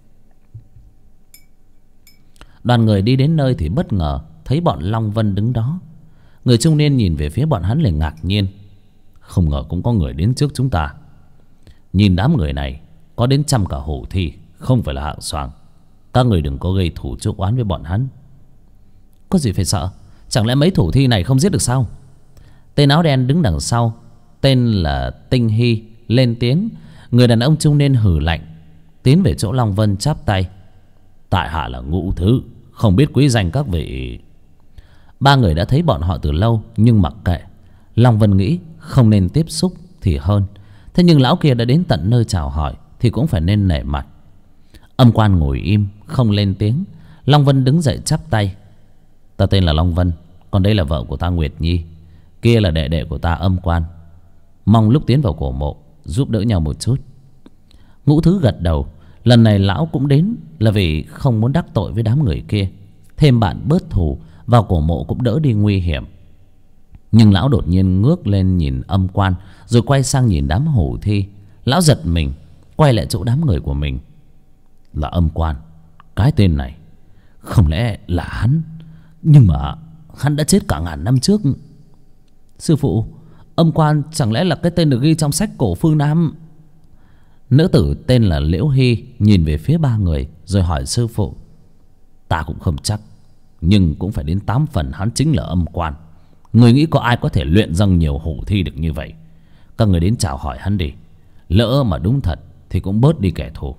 Đoàn người đi đến nơi thì bất ngờ thấy bọn Long Vân đứng đó. Người trung niên nhìn về phía bọn hắn liền ngạc nhiên. Không ngờ cũng có người đến trước chúng ta. Nhìn đám người này có đến 100 cả hổ thi, không phải là hạng soàng. Các người đừng có gây thủ chuốc oán với bọn hắn. Có gì phải sợ? Chẳng lẽ mấy thủ thi này không giết được sao? Tên áo đen đứng đằng sau, tên là Tinh Hy, lên tiếng. Người đàn ông trung niên hừ lạnh, tiến về chỗ Long Vân chắp tay. Tại hạ là Ngũ Thứ, không biết quý danh các vị. Ba người đã thấy bọn họ từ lâu nhưng mặc kệ. Long Vân nghĩ không nên tiếp xúc thì hơn. Thế nhưng lão kia đã đến tận nơi chào hỏi thì cũng phải nên nể mặt. Âm Quan ngồi im không lên tiếng. Long Vân đứng dậy chắp tay. Ta tên là Long Vân, còn đây là vợ của ta Nguyệt Nhi, kia là đệ đệ của ta Âm Quan. Mong lúc tiến vào cổ mộ giúp đỡ nhau một chút. Ngũ Thứ gật đầu. Lần này lão cũng đến là vì không muốn đắc tội với đám người kia. Thêm bạn bớt thù, vào cổ mộ cũng đỡ đi nguy hiểm. Nhưng lão đột nhiên ngước lên nhìn Âm Quan, rồi quay sang nhìn đám hổ thi. Lão giật mình, quay lại chỗ đám người của mình. Là Âm Quan, cái tên này không lẽ là hắn? Nhưng mà hắn đã chết cả ngàn năm trước. Sư phụ, Âm Quan chẳng lẽ là cái tên được ghi trong sách cổ phương Nam? Nữ tử tên là Liễu Hy nhìn về phía ba người rồi hỏi sư phụ. Ta cũng không chắc, nhưng cũng phải đến 8 phần hắn chính là Âm Quan. Người nghĩ có ai có thể luyện dâng nhiều hổ thi được như vậy? Các người đến chào hỏi hắn đi, lỡ mà đúng thật thì cũng bớt đi kẻ thù.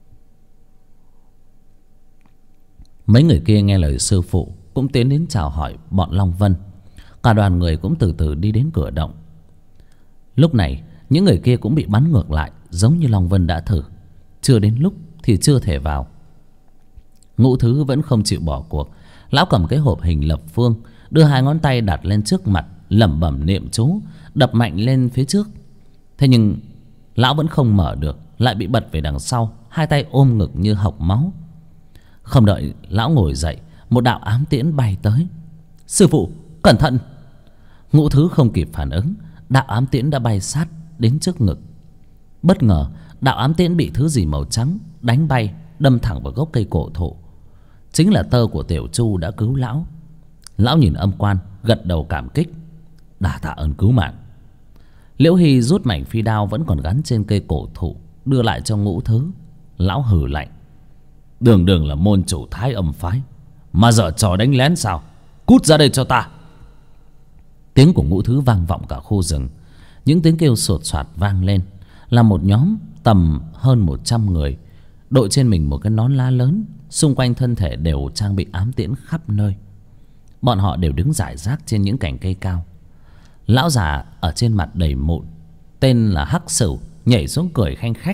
Mấy người kia nghe lời sư phụ cũng tiến đến chào hỏi bọn Long Vân. Cả đoàn người cũng từ từ đi đến cửa động. Lúc này những người kia cũng bị bắn ngược lại, giống như Long Vân đã thử. Chưa đến lúc thì chưa thể vào. Ngũ Thứ vẫn không chịu bỏ cuộc. Lão cầm cái hộp hình lập phương, đưa 2 ngón tay đặt lên trước mặt, lẩm bẩm niệm chú, đập mạnh lên phía trước. Thế nhưng lão vẫn không mở được, lại bị bật về đằng sau, 2 tay ôm ngực như hộc máu. Không đợi lão ngồi dậy, một đạo ám tiễn bay tới. Sư phụ, cẩn thận! Ngũ Thứ không kịp phản ứng, đạo ám tiễn đã bay sát đến trước ngực. Bất ngờ đạo ám tiễn bị thứ gì màu trắng đánh bay, đâm thẳng vào gốc cây cổ thụ. Chính là tơ của Tiểu Chu đã cứu lão. Lão nhìn Âm Quan, gật đầu cảm kích. Đa tạ ơn cứu mạng. Liễu Hy rút mảnh phi đao vẫn còn gắn trên cây cổ thụ, đưa lại cho Ngũ Thứ. Lão hừ lạnh. Đường đường là môn chủ Thái Âm phái mà giở trò đánh lén sao? Cút ra đây cho ta! Tiếng của Ngũ Thứ vang vọng cả khu rừng. Những tiếng kêu sột soạt vang lên. Là một nhóm tầm hơn 100 người, đội trên mình một cái nón lá lớn, xung quanh thân thể đều trang bị ám tiễn khắp nơi. Bọn họ đều đứng rải rác trên những cành cây cao. Lão già ở trên mặt đầy mụn, tên là Hắc Sửu, nhảy xuống cười khanh khách.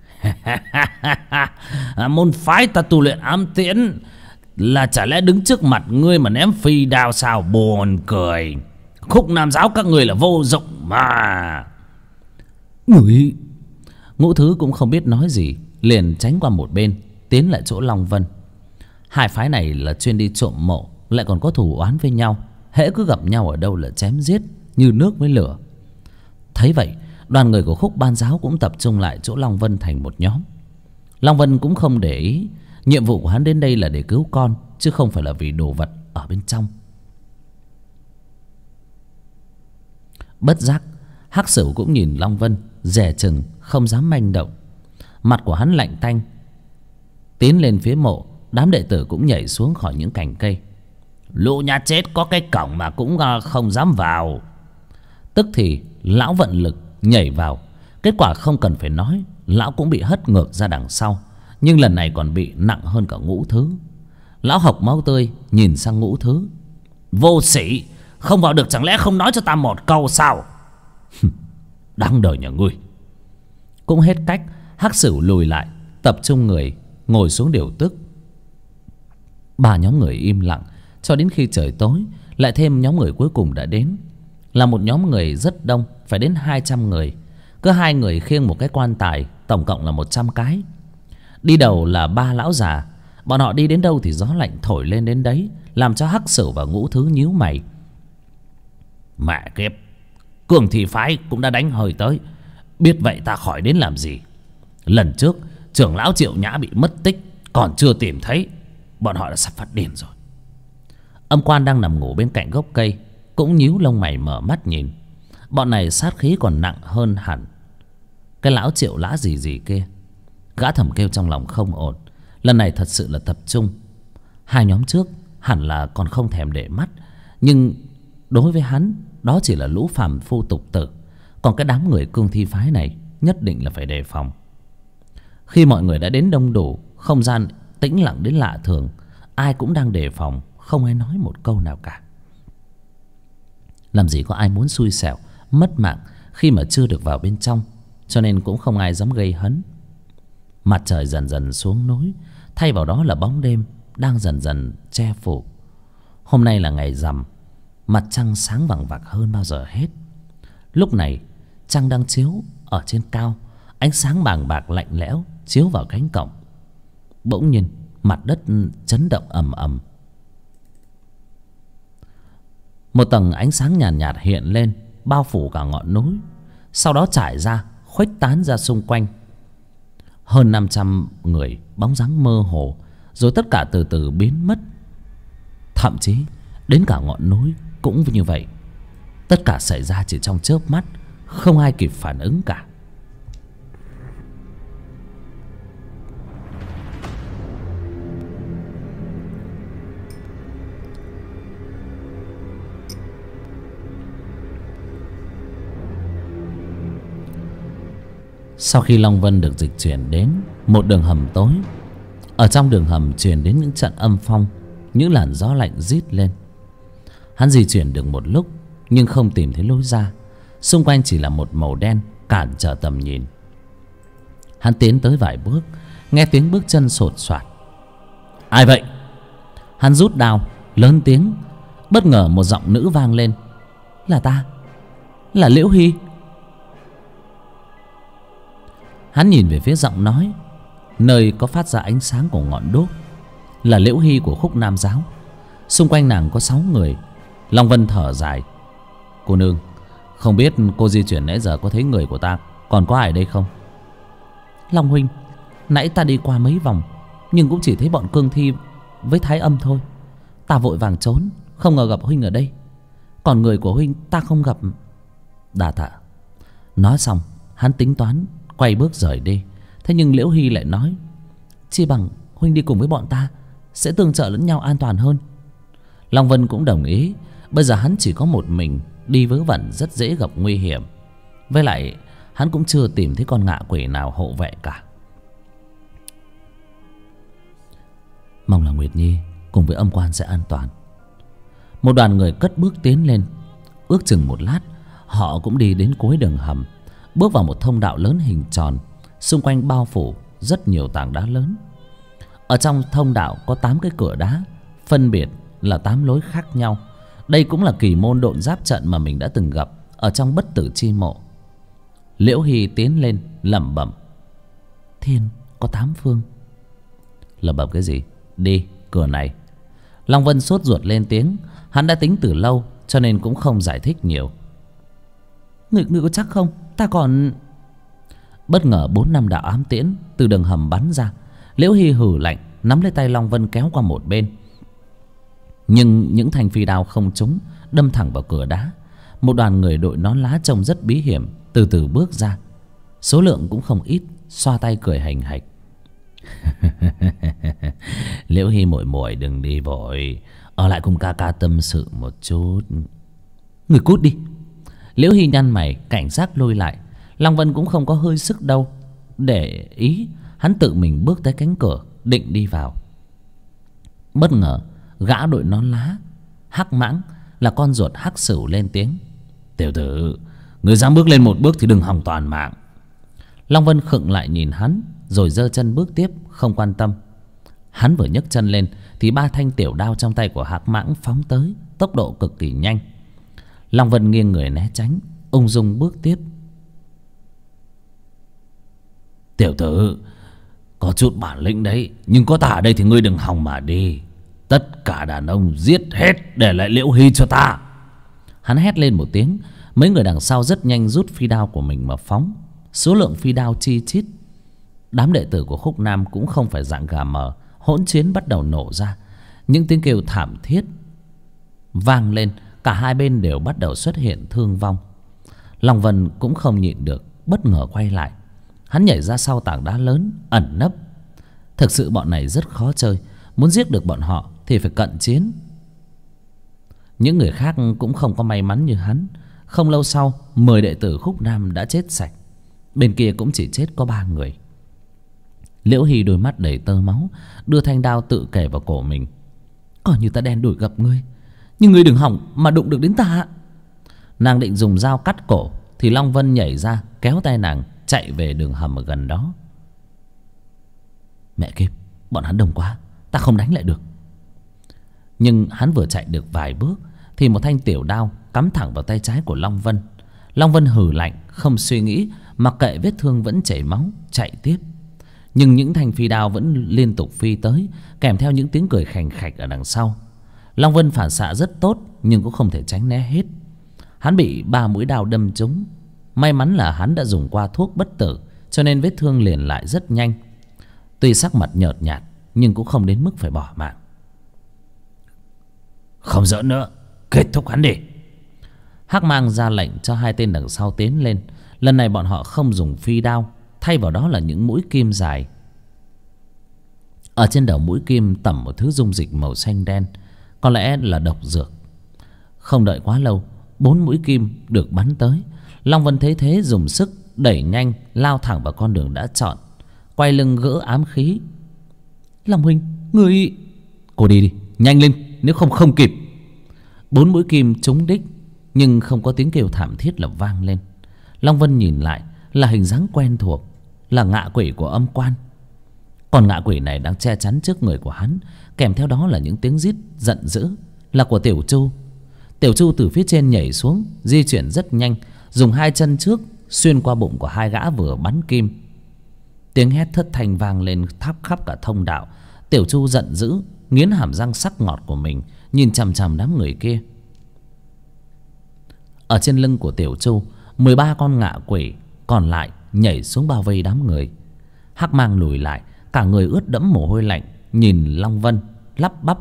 Môn phái ta tu luyện ám tiễn là chả lẽ đứng trước mặt ngươi mà ném phi đao sao? Buồn cười. Khúc Nam giáo các người là vô dụng mà. Người... Ngũ Thứ cũng không biết nói gì, liền tránh qua một bên, tiến lại chỗ Long Vân. Hai phái này là chuyên đi trộm mộ, lại còn có thù oán với nhau. Hễ cứ gặp nhau ở đâu là chém giết như nước với lửa. Thấy vậy, đoàn người của Khúc Ban giáo cũng tập trung lại chỗ Long Vân thành một nhóm. Long Vân cũng không để ý, nhiệm vụ của hắn đến đây là để cứu con, chứ không phải là vì đồ vật ở bên trong. Bất giác, Hắc Sửu cũng nhìn Long Vân, dè chừng không dám manh động. Mặt của hắn lạnh tanh. Tiến lên phía mộ, đám đệ tử cũng nhảy xuống khỏi những cành cây. Lũ nhà chết có cái cổng mà cũng không dám vào. Tức thì lão vận lực nhảy vào. Kết quả không cần phải nói, lão cũng bị hất ngược ra đằng sau. Nhưng lần này còn bị nặng hơn cả Ngũ Thứ. Lão hộc máu tươi nhìn sang Ngũ Thứ. Vô sĩ, không vào được chẳng lẽ không nói cho ta một câu sao? Đáng đời nhà ngươi. Cũng hết cách, Hắc Sửu lùi lại, tập trung người, ngồi xuống điều tức. Ba nhóm người im lặng cho đến khi trời tối. Lại thêm nhóm người cuối cùng đã đến. Là một nhóm người rất đông, phải đến 200 người. Cứ 2 người khiêng một cái quan tài, tổng cộng là 100 cái. Đi đầu là 3 lão già. Bọn họ đi đến đâu thì gió lạnh thổi lên đến đấy, làm cho Hắc Sửu và Ngũ Thứ nhíu mày. Mẹ kiếp, Cường Thị phái cũng đã đánh hơi tới. Biết vậy ta khỏi đến làm gì. Lần trước trưởng lão Triệu Nhã bị mất tích, còn chưa tìm thấy. Bọn họ đã sắp phát điên rồi. Âm Quan đang nằm ngủ bên cạnh gốc cây, cũng nhíu lông mày mở mắt nhìn. Bọn này sát khí còn nặng hơn hẳn cái lão Triệu Lã gì gì kia. Gã thầm kêu trong lòng không ổn. Lần này thật sự là tập trung. 2 nhóm trước hẳn là còn không thèm để mắt, nhưng đối với hắn đó chỉ là lũ phàm phu tục tử. Còn cái đám người Cương Thi phái này nhất định là phải đề phòng. Khi mọi người đã đến đông đủ, không gian tĩnh lặng đến lạ thường. Ai cũng đang đề phòng, không ai nói một câu nào cả. Làm gì có ai muốn xui xẻo mất mạng khi mà chưa được vào bên trong, cho nên cũng không ai dám gây hấn. Mặt trời dần dần xuống núi, thay vào đó là bóng đêm đang dần dần che phủ. Hôm nay là ngày rằm, mặt trăng sáng vằng vặc hơn bao giờ hết. Lúc này trăng đang chiếu ở trên cao, ánh sáng bàng bạc lạnh lẽo chiếu vào cánh cổng. Bỗng nhiên mặt đất chấn động ầm ầm. Một tầng ánh sáng nhàn nhạt hiện lên, bao phủ cả ngọn núi, sau đó trải ra, khuếch tán ra xung quanh. Hơn 500 người bóng dáng mơ hồ, rồi tất cả từ từ biến mất. Thậm chí đến cả ngọn núi cũng như vậy. Tất cả xảy ra chỉ trong chớp mắt, không ai kịp phản ứng cả. Sau khi Long Vân được dịch chuyển đến một đường hầm tối, ở trong đường hầm truyền đến những trận âm phong, những làn gió lạnh rít lên. Hắn di chuyển được một lúc nhưng không tìm thấy lối ra. Xung quanh chỉ là một màu đen cản trở tầm nhìn. Hắn tiến tới vài bước, nghe tiếng bước chân sột soạt. Ai vậy? Hắn rút đao lớn tiếng. Bất ngờ một giọng nữ vang lên. Là ta, là Liễu Hy. Hắn nhìn về phía giọng nói, nơi có phát ra ánh sáng của ngọn đuốc. Là Liễu Hy của Khúc Nam giáo. Xung quanh nàng có 6 người. Long Vân thở dài. Cô nương, không biết cô di chuyển nãy giờ có thấy người của ta còn có ai đây không? Long huynh, nãy ta đi qua mấy vòng, nhưng cũng chỉ thấy bọn cương thi với Thái Âm thôi. Ta vội vàng trốn, không ngờ gặp huynh ở đây. Còn người của huynh ta không gặp. Đa tạ. Nói xong hắn tính toán quay bước rời đi. Thế nhưng Liễu Hy lại nói, chi bằng huynh đi cùng với bọn ta, sẽ tương trợ lẫn nhau an toàn hơn. Long Vân cũng đồng ý. Bây giờ hắn chỉ có một mình, đi vớ vẩn rất dễ gặp nguy hiểm. Với lại hắn cũng chưa tìm thấy con ngạ quỷ nào hộ vệ cả. Mong là Nguyệt Nhi cùng với Âm Quan sẽ an toàn. Một đoàn người cất bước tiến lên. Ước chừng một lát, họ cũng đi đến cuối đường hầm, bước vào một thông đạo lớn hình tròn. Xung quanh bao phủ rất nhiều tảng đá lớn. Ở trong thông đạo có 8 cái cửa đá, phân biệt là 8 lối khác nhau. Đây cũng là kỳ môn độn giáp trận mà mình đã từng gặp ở trong Bất Tử Chi Mộ. Liễu Hy tiến lên lẩm bẩm, thiên có 8 phương. Lẩm bẩm cái gì? Đi cửa này. Long Vân sốt ruột lên tiếng. Hắn đã tính từ lâu cho nên cũng không giải thích nhiều. Ngươi có chắc không? Ta còn... Bất ngờ 4-5 đạo ám tiễn từ đường hầm bắn ra. Liễu Hy hừ lạnh, nắm lấy tay Long Vân kéo qua một bên. Nhưng những thanh phi đao không trúng, đâm thẳng vào cửa đá. Một đoàn người đội nón lá trông rất bí hiểm từ từ bước ra. Số lượng cũng không ít, xoa tay cười hành hạch. Liễu Hy muội muội đừng đi vội, ở lại cùng ca ca tâm sự một chút. Người cút đi. Liễu Hy nhăn mày cảnh giác lôi lại. Long Vân cũng không có hơi sức đâu để ý. Hắn tự mình bước tới cánh cửa định đi vào. Bất ngờ gã đội nón lá Hắc Mãng, là con ruột Hắc Sửu, lên tiếng. Tiểu tử, người dám bước lên một bước thì đừng hòng toàn mạng. Long Vân khựng lại nhìn hắn, rồi giơ chân bước tiếp, không quan tâm. Hắn vừa nhấc chân lên thì 3 thanh tiểu đao trong tay của Hắc Mãng phóng tới, tốc độ cực kỳ nhanh. Long Vân nghiêng người né tránh, ung dung bước tiếp. Tiểu tử, có chút bản lĩnh đấy, nhưng có ta ở đây thì ngươi đừng hòng mà đi. Tất cả đàn ông giết hết, để lại Liễu Hy cho ta. Hắn hét lên một tiếng. Mấy người đằng sau rất nhanh rút phi đao của mình mà phóng. Số lượng phi đao chi chít. Đám đệ tử của Khúc Nam cũng không phải dạng gà mờ. Hỗn chiến bắt đầu nổ ra. Những tiếng kêu thảm thiết vang lên. Cả hai bên đều bắt đầu xuất hiện thương vong. Long Vân cũng không nhịn được, bất ngờ quay lại. Hắn nhảy ra sau tảng đá lớn, ẩn nấp. Thực sự bọn này rất khó chơi. Muốn giết được bọn họ thì phải cận chiến. Những người khác cũng không có may mắn như hắn. Không lâu sau 10 đệ tử Khúc Nam đã chết sạch. Bên kia cũng chỉ chết có 3 người. Liễu Hy đôi mắt đầy tơ máu, đưa thanh đao tự kề vào cổ mình. Coi như ta đen đủi gặp ngươi, nhưng ngươi đừng hỏng mà đụng được đến ta. Nàng định dùng dao cắt cổ thì Long Vân nhảy ra kéo tay nàng chạy về đường hầm ở gần đó. Mẹ kiếp, bọn hắn đông quá, ta không đánh lại được. Nhưng hắn vừa chạy được vài bước thì một thanh tiểu đao cắm thẳng vào tay trái của Long Vân. Long Vân hừ lạnh, không suy nghĩ, mặc kệ vết thương vẫn chảy máu, chạy tiếp. Nhưng những thanh phi đao vẫn liên tục phi tới, kèm theo những tiếng cười khành khạch ở đằng sau. Long Vân phản xạ rất tốt nhưng cũng không thể tránh né hết. Hắn bị 3 mũi đao đâm trúng. May mắn là hắn đã dùng qua thuốc bất tử, cho nên vết thương liền lại rất nhanh. Tuy sắc mặt nhợt nhạt nhưng cũng không đến mức phải bỏ mạng. Không giỡn nữa, kết thúc hắn đi. Hắc Mang ra lệnh cho 2 tên đằng sau tiến lên. Lần này bọn họ không dùng phi đao, thay vào đó là những mũi kim dài. Ở trên đầu mũi kim tẩm một thứ dung dịch màu xanh đen, có lẽ là độc dược. Không đợi quá lâu, 4 mũi kim được bắn tới. Long Vân thấy thế dùng sức đẩy nhanh, lao thẳng vào con đường đã chọn, quay lưng gỡ ám khí. Long huynh, người... Cô đi đi, nhanh lên, nếu không kịp. 4 mũi kim trúng đích, nhưng không có tiếng kêu thảm thiết là vang lên. Long Vân nhìn lại là hình dáng quen thuộc, là ngạ quỷ của âm quan. Còn ngạ quỷ này đang che chắn trước người của hắn, kèm theo đó là những tiếng rít giận dữ, là của Tiểu Chu. Tiểu Chu từ phía trên nhảy xuống, di chuyển rất nhanh, dùng 2 chân trước xuyên qua bụng của 2 gã vừa bắn kim. Tiếng hét thất thanh vang lên thắp khắp cả thông đạo. Tiểu Chu giận dữ, nghiến hàm răng sắc ngọt của mình, nhìn chằm chằm đám người kia. Ở trên lưng của Tiểu Chu, 13 con ngạ quỷ còn lại nhảy xuống bao vây đám người. Hắc Mang lùi lại, cả người ướt đẫm mồ hôi lạnh, nhìn Long Vân lắp bắp: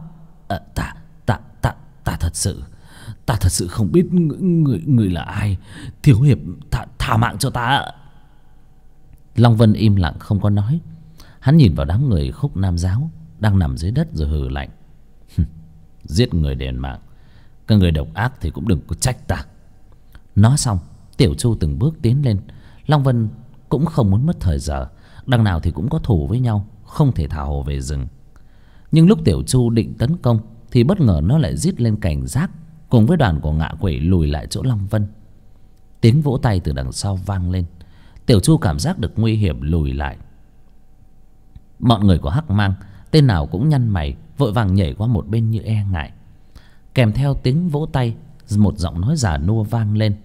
Ta thật sự không biết người là ai. Thiếu hiệp thả mạng cho ta. Long Vân im lặng không có nói. Hắn nhìn vào đám người Khúc Nam Giáo đang nằm dưới đất rồi hừ lạnh: Giết người đền mạng, các người độc ác thì cũng đừng có trách ta. Nói xong, Tiểu Chu từng bước tiến lên. Long Vân cũng không muốn mất thời giờ, đằng nào thì cũng có thù với nhau, không thể thả hồ về rừng. Nhưng lúc Tiểu Chu định tấn công thì bất ngờ nó lại rít lên cảnh giác, cùng với đoàn của ngạ quỷ lùi lại chỗ Long Vân. Tiếng vỗ tay từ đằng sau vang lên. Tiểu Chu cảm giác được nguy hiểm lùi lại. Bọn người của Hắc Mang tên nào cũng nhăn mày, vội vàng nhảy qua một bên như e ngại. Kèm theo tiếng vỗ tay, một giọng nói già nua vang lên: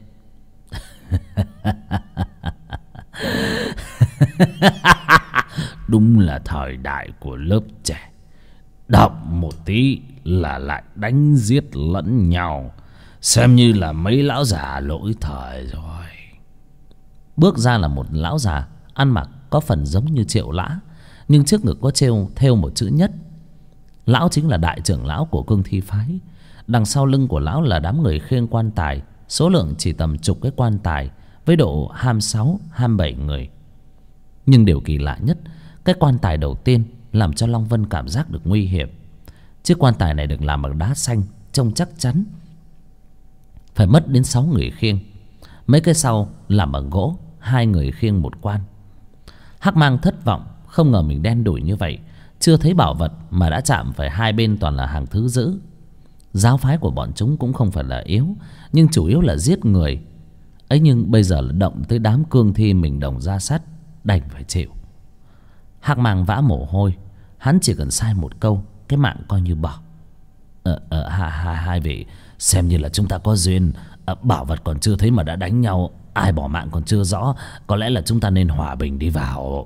Đúng là thời đại của lớp trẻ, đọc một tí là lại đánh giết lẫn nhau, xem như là mấy lão già lỗi thời rồi. Bước ra là một lão già ăn mặc có phần giống như Triệu Lã, nhưng trước ngực có thêu một chữ Nhất. Lão chính là đại trưởng lão của Cương Thi phái. Đằng sau lưng của lão là đám người khiêng quan tài, số lượng chỉ tầm chục cái quan tài, với độ 26, 27 người. Nhưng điều kỳ lạ nhất, cái quan tài đầu tiên làm cho Long Vân cảm giác được nguy hiểm. Chiếc quan tài này được làm bằng đá xanh, trông chắc chắn phải mất đến 6 người khiêng. Mấy cái sau làm bằng gỗ, 2 người khiêng một quan. Hắc Mang thất vọng, không ngờ mình đen đủi như vậy, chưa thấy bảo vật mà đã chạm phải 2 bên toàn là hàng thứ dữ. Giáo phái của bọn chúng cũng không phải là yếu, nhưng chủ yếu là giết người ấy. Nhưng bây giờ là động tới đám cương thi mình đồng ra sắt, đành phải chịu. Hắc Mang vã mồ hôi, hắn chỉ cần sai một câu, cái mạng coi như bỏ. Hai vị, xem như là chúng ta có duyên. Bảo vật còn chưa thấy mà đã đánh nhau, ai bỏ mạng còn chưa rõ, có lẽ là chúng ta nên hòa bình đi vào.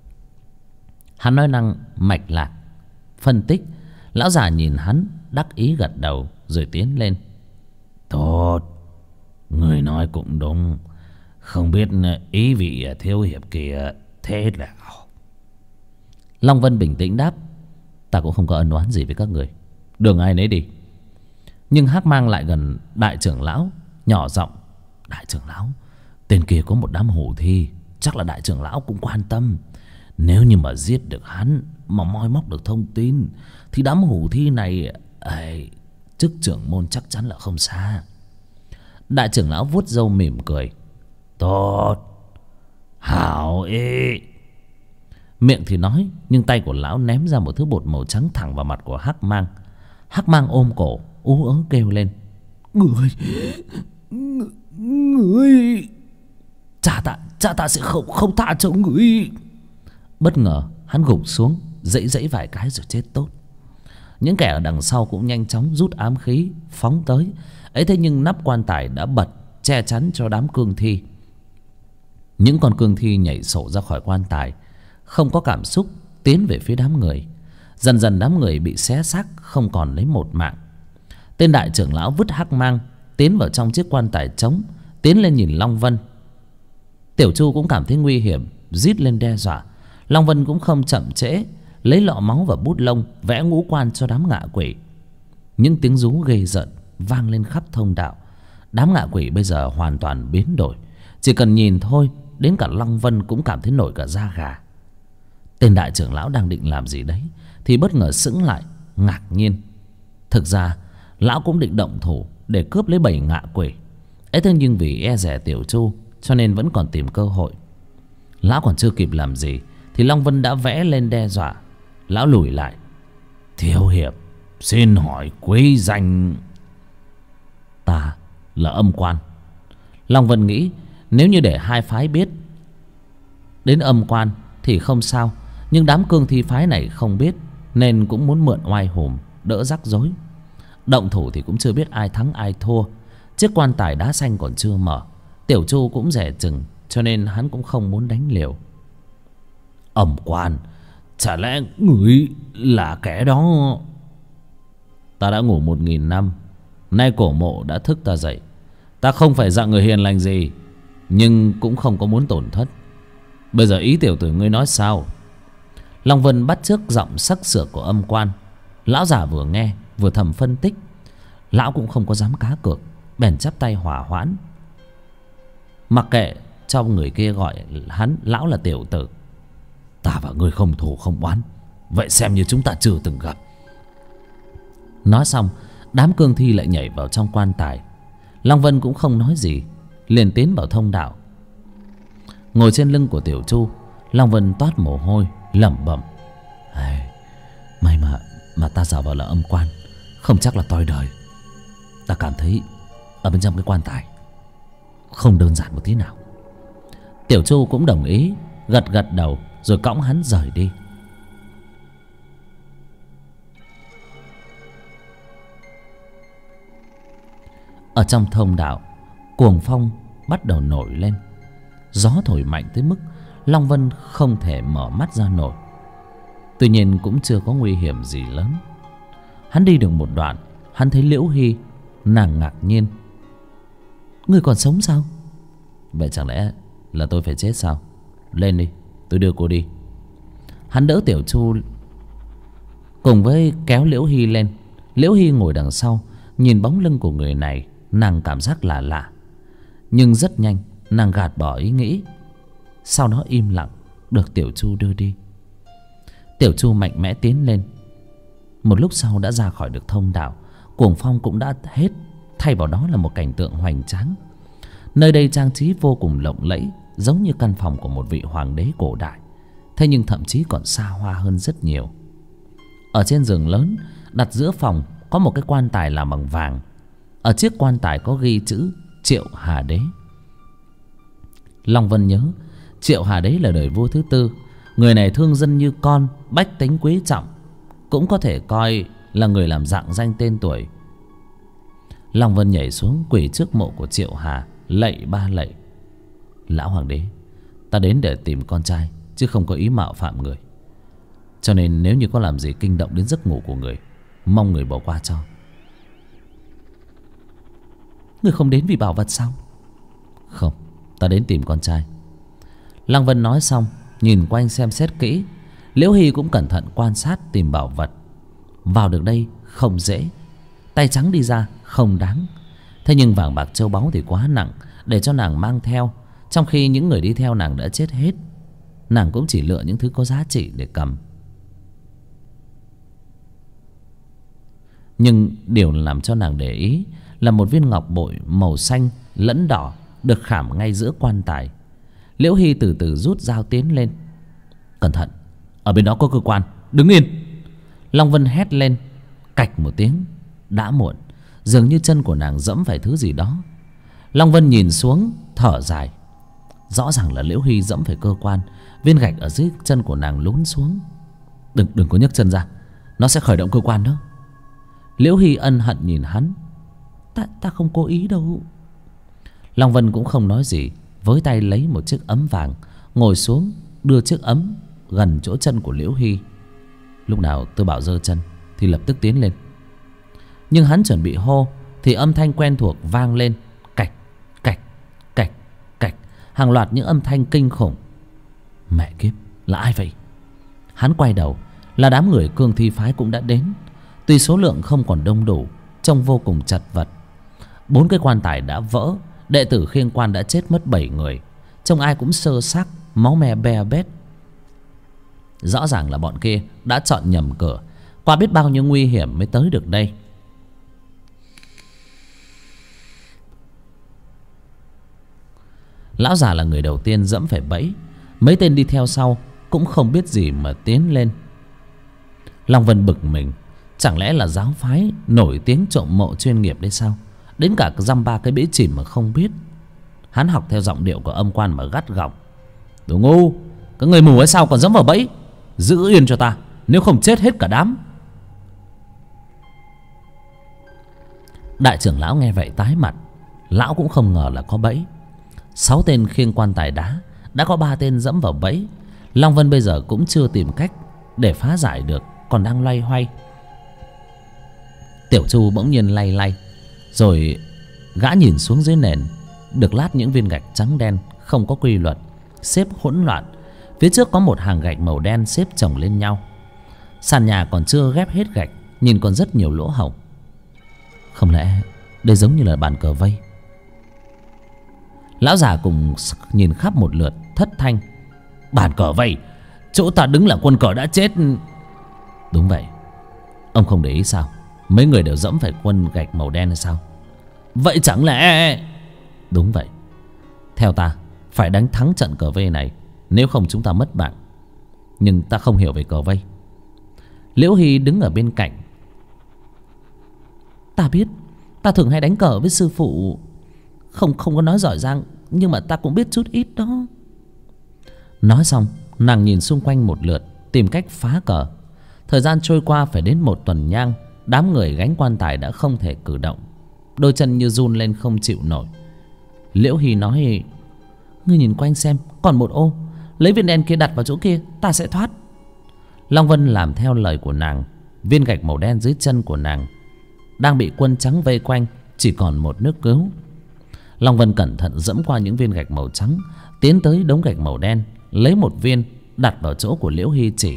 Hắn nói năng mạch lạc, phân tích. Lão già nhìn hắn đắc ý gật đầu rồi tiến lên: Tốt, người nói cũng đúng. Không biết ý vị thiếu hiệp kia thế nào? Long Vân bình tĩnh đáp: Ta cũng không có ân oán gì với các người, đường ai nấy đi. Nhưng Hắc Mang lại gần đại trưởng lão, nhỏ giọng: Đại trưởng lão, tên kia có một đám hủ thi, chắc là đại trưởng lão cũng quan tâm. Nếu như mà giết được hắn, mà moi móc được thông tin, thì đám hủ thi này chức trưởng môn chắc chắn là không xa. Đại trưởng lão vuốt râu mỉm cười: Tốt, Hảo ê. Miệng thì nói, nhưng tay của lão ném ra một thứ bột màu trắng thẳng vào mặt của Hắc Mang. Hắc Mang ôm cổ ú ớ kêu lên: Người Người Cha ta sẽ không tha cho người. Bất ngờ hắn gục xuống, dãy dãy vài cái rồi chết tốt. Những kẻ ở đằng sau cũng nhanh chóng rút ám khí phóng tới. Ấy thế nhưng nắp quan tài đã bật che chắn cho đám cương thi. Những con cương thi nhảy sổ ra khỏi quan tài, không có cảm xúc tiến về phía đám người. Dần dần đám người bị xé xác, không còn lấy một mạng. Tên đại trưởng lão vứt Hắc Mang tiến vào trong chiếc quan tài trống, tiến lên nhìn Long Vân. Tiểu Chu cũng cảm thấy nguy hiểm, rít lên đe dọa. Long Vân cũng không chậm trễ, lấy lọ máu và bút lông vẽ ngũ quan cho đám ngạ quỷ. Những tiếng rú ghê rợn vang lên khắp thông đạo. Đám ngạ quỷ bây giờ hoàn toàn biến đổi, chỉ cần nhìn thôi, đến cả Long Vân cũng cảm thấy nổi cả da gà. Tên đại trưởng lão đang định làm gì đấy thì bất ngờ sững lại, ngạc nhiên. Thực ra lão cũng định động thủ để cướp lấy bầy ngạ quỷ ấy, thế nhưng vì e dè Tiểu Chu cho nên vẫn còn tìm cơ hội. Lão còn chưa kịp làm gì thì Long Vân đã vẽ lên đe dọa. Lão lùi lại: Thiếu hiệp, xin hỏi quý danh? Ta là Âm Quan. Long Vân nghĩ nếu như để hai phái biết đến Âm Quan thì không sao, nhưng đám cương thi phái này không biết, nên cũng muốn mượn oai hùm đỡ rắc rối. Động thủ thì cũng chưa biết ai thắng ai thua. Chiếc quan tài đá xanh còn chưa mở, Tiểu Chu cũng dè chừng, cho nên hắn cũng không muốn đánh liều. Âm Quan, chả lẽ người là kẻ đó? Ta đã ngủ 1000 năm, nay cổ mộ đã thức ta dậy. Ta không phải dạng người hiền lành gì, nhưng cũng không có muốn tổn thất. Bây giờ ý tiểu tử ngươi nói sao? Long Vân bắt chước giọng sắc sược của Âm Quan. Lão già vừa nghe vừa thầm phân tích. Lão cũng không có dám cá cược, bèn chắp tay hỏa hoãn. Mặc kệ cho người kia gọi hắn lão là tiểu tử. Ta và ngươi không thù không oán, vậy xem như chúng ta chưa từng gặp. Nói xong, đám cương thi lại nhảy vào trong quan tài. Long Vân cũng không nói gì, liền tiến vào thông đạo. Ngồi trên lưng của Tiểu Chu, Long Vân toát mồ hôi, lẩm bẩm: May mà ta giả vờ là Âm Quan, không chắc là toi đời. Ta cảm thấy ở bên trong cái quan tài không đơn giản một tí nào. Tiểu Chu cũng đồng ý, gật gật đầu rồi cõng hắn rời đi. Ở trong thông đạo, cuồng phong bắt đầu nổi lên. Gió thổi mạnh tới mức Long Vân không thể mở mắt ra nổi. Tuy nhiên cũng chưa có nguy hiểm gì lớn. Hắn đi được một đoạn, hắn thấy Liễu Hy. Nàng ngạc nhiên: Ngươi còn sống sao? Vậy chẳng lẽ là tôi phải chết sao? Lên đi, tôi đưa cô đi. Hắn đỡ Tiểu Chu cùng với kéo Liễu Hy lên. Liễu Hy ngồi đằng sau, nhìn bóng lưng của người này, nàng cảm giác lạ lạ. Nhưng rất nhanh nàng gạt bỏ ý nghĩ, sau đó im lặng được Tiểu Chu đưa đi. Tiểu Chu mạnh mẽ tiến lên. Một lúc sau đã ra khỏi được thông đạo. Cuồng phong cũng đã hết, thay vào đó là một cảnh tượng hoành tráng. Nơi đây trang trí vô cùng lộng lẫy, giống như căn phòng của một vị hoàng đế cổ đại. Thế nhưng thậm chí còn xa hoa hơn rất nhiều. Ở trên giường lớn đặt giữa phòng có một cái quan tài làm bằng vàng. Ở chiếc quan tài có ghi chữ Triệu Hà Đế. Long Vân nhớ Triệu Hà Đế là đời vua thứ tư. Người này thương dân như con, bách tính quý trọng, cũng có thể coi là người làm rạng danh tên tuổi. Long Vân nhảy xuống quỳ trước mộ của Triệu Hà, lạy ba lạy: Lão hoàng đế, ta đến để tìm con trai, chứ không có ý mạo phạm người. Cho nên nếu như có làm gì kinh động đến giấc ngủ của người, mong người bỏ qua cho. Người không đến vì bảo vật sao? Không, ta đến tìm con trai. Lăng Vân nói xong, nhìn quanh xem xét kỹ. Liễu Hy cũng cẩn thận quan sát tìm bảo vật. Vào được đây không dễ, tay trắng đi ra không đáng. Thế nhưng vàng bạc châu báu thì quá nặng để cho nàng mang theo. Trong khi những người đi theo nàng đã chết hết, nàng cũng chỉ lựa những thứ có giá trị để cầm. Nhưng điều làm cho nàng để ý là một viên ngọc bội màu xanh lẫn đỏ được khảm ngay giữa quan tài. Liễu Hy từ từ rút dao tiến lên. Cẩn thận, ở bên đó có cơ quan, đứng yên. Long Vân hét lên. Cạch một tiếng. Đã muộn. Dường như chân của nàng dẫm phải thứ gì đó. Long Vân nhìn xuống thở dài. Rõ ràng là Liễu Hy dẫm phải cơ quan. Viên gạch ở dưới chân của nàng lún xuống. Đừng có nhấc chân ra, nó sẽ khởi động cơ quan đó. Liễu Hy ân hận nhìn hắn. Ta không cố ý đâu. Long Vân cũng không nói gì, với tay lấy một chiếc ấm vàng, ngồi xuống đưa chiếc ấm gần chỗ chân của Liễu Hy. Lúc nào Tư Bảo giơ chân thì lập tức tiến lên. Nhưng hắn chuẩn bị hô thì âm thanh quen thuộc vang lên. Cạch, cạch, cạch, cạch. Hàng loạt những âm thanh kinh khủng. Mẹ kiếp, là ai vậy? Hắn quay đầu, là đám người Cương Thi phái cũng đã đến. Tuy số lượng không còn đông đủ, trông vô cùng chật vật. 4 cái quan tài đã vỡ. Đệ tử khiêng quan đã chết mất 7 người. Trông ai cũng sơ xác, máu me be bét. Rõ ràng là bọn kia đã chọn nhầm cửa. Qua biết bao nhiêu nguy hiểm mới tới được đây. Lão già là người đầu tiên dẫm phải bẫy. Mấy tên đi theo sau cũng không biết gì mà tiến lên. Long Vân bực mình. Chẳng lẽ là giáo phái nổi tiếng trộm mộ chuyên nghiệp đấy sao? Đến cả dăm ba cái bẫy chìm mà không biết. Hắn học theo giọng điệu của âm quan mà gắt gỏng. Đồ ngu, các người mù hay sao còn dẫm vào bẫy? Giữ yên cho ta, nếu không chết hết cả đám. Đại trưởng lão nghe vậy tái mặt. Lão cũng không ngờ là có bẫy. 6 tên khiêng quan tài đá, đã có 3 tên dẫm vào bẫy. Long Vân bây giờ cũng chưa tìm cách để phá giải được, còn đang loay hoay. Tiểu Chu bỗng nhiên lay lay. Rồi gã nhìn xuống dưới nền. Được lát những viên gạch trắng đen không có quy luật, xếp hỗn loạn. Phía trước có một hàng gạch màu đen xếp chồng lên nhau. Sàn nhà còn chưa ghép hết gạch, nhìn còn rất nhiều lỗ hổng. Không lẽ đây giống như là bàn cờ vây? Lão già cùng nhìn khắp một lượt thất thanh. Bàn cờ vây? Chỗ ta đứng là quân cờ đã chết. Đúng vậy. Ông không để ý sao? Mấy người đều dẫm phải quân gạch màu đen hay sao? Vậy chẳng lẽ... Đúng vậy. Theo ta phải đánh thắng trận cờ vây này, nếu không chúng ta mất mạng. Nhưng ta không hiểu về cờ vây. Liễu Hy đứng ở bên cạnh. Ta biết, ta thường hay đánh cờ với sư phụ. Không có nói giỏi giang, nhưng mà ta cũng biết chút ít đó. Nói xong, nàng nhìn xung quanh một lượt, tìm cách phá cờ. Thời gian trôi qua phải đến 1 tuần nhang. Đám người gánh quan tài đã không thể cử động, đôi chân như run lên không chịu nổi. Liễu Hy nói: Ngươi nhìn quanh xem, còn một ô. Lấy viên đen kia đặt vào chỗ kia, ta sẽ thoát. Long Vân làm theo lời của nàng. Viên gạch màu đen dưới chân của nàng đang bị quân trắng vây quanh, chỉ còn một nước cứu. Long Vân cẩn thận dẫm qua những viên gạch màu trắng, tiến tới đống gạch màu đen, lấy một viên đặt vào chỗ của Liễu Hy chỉ.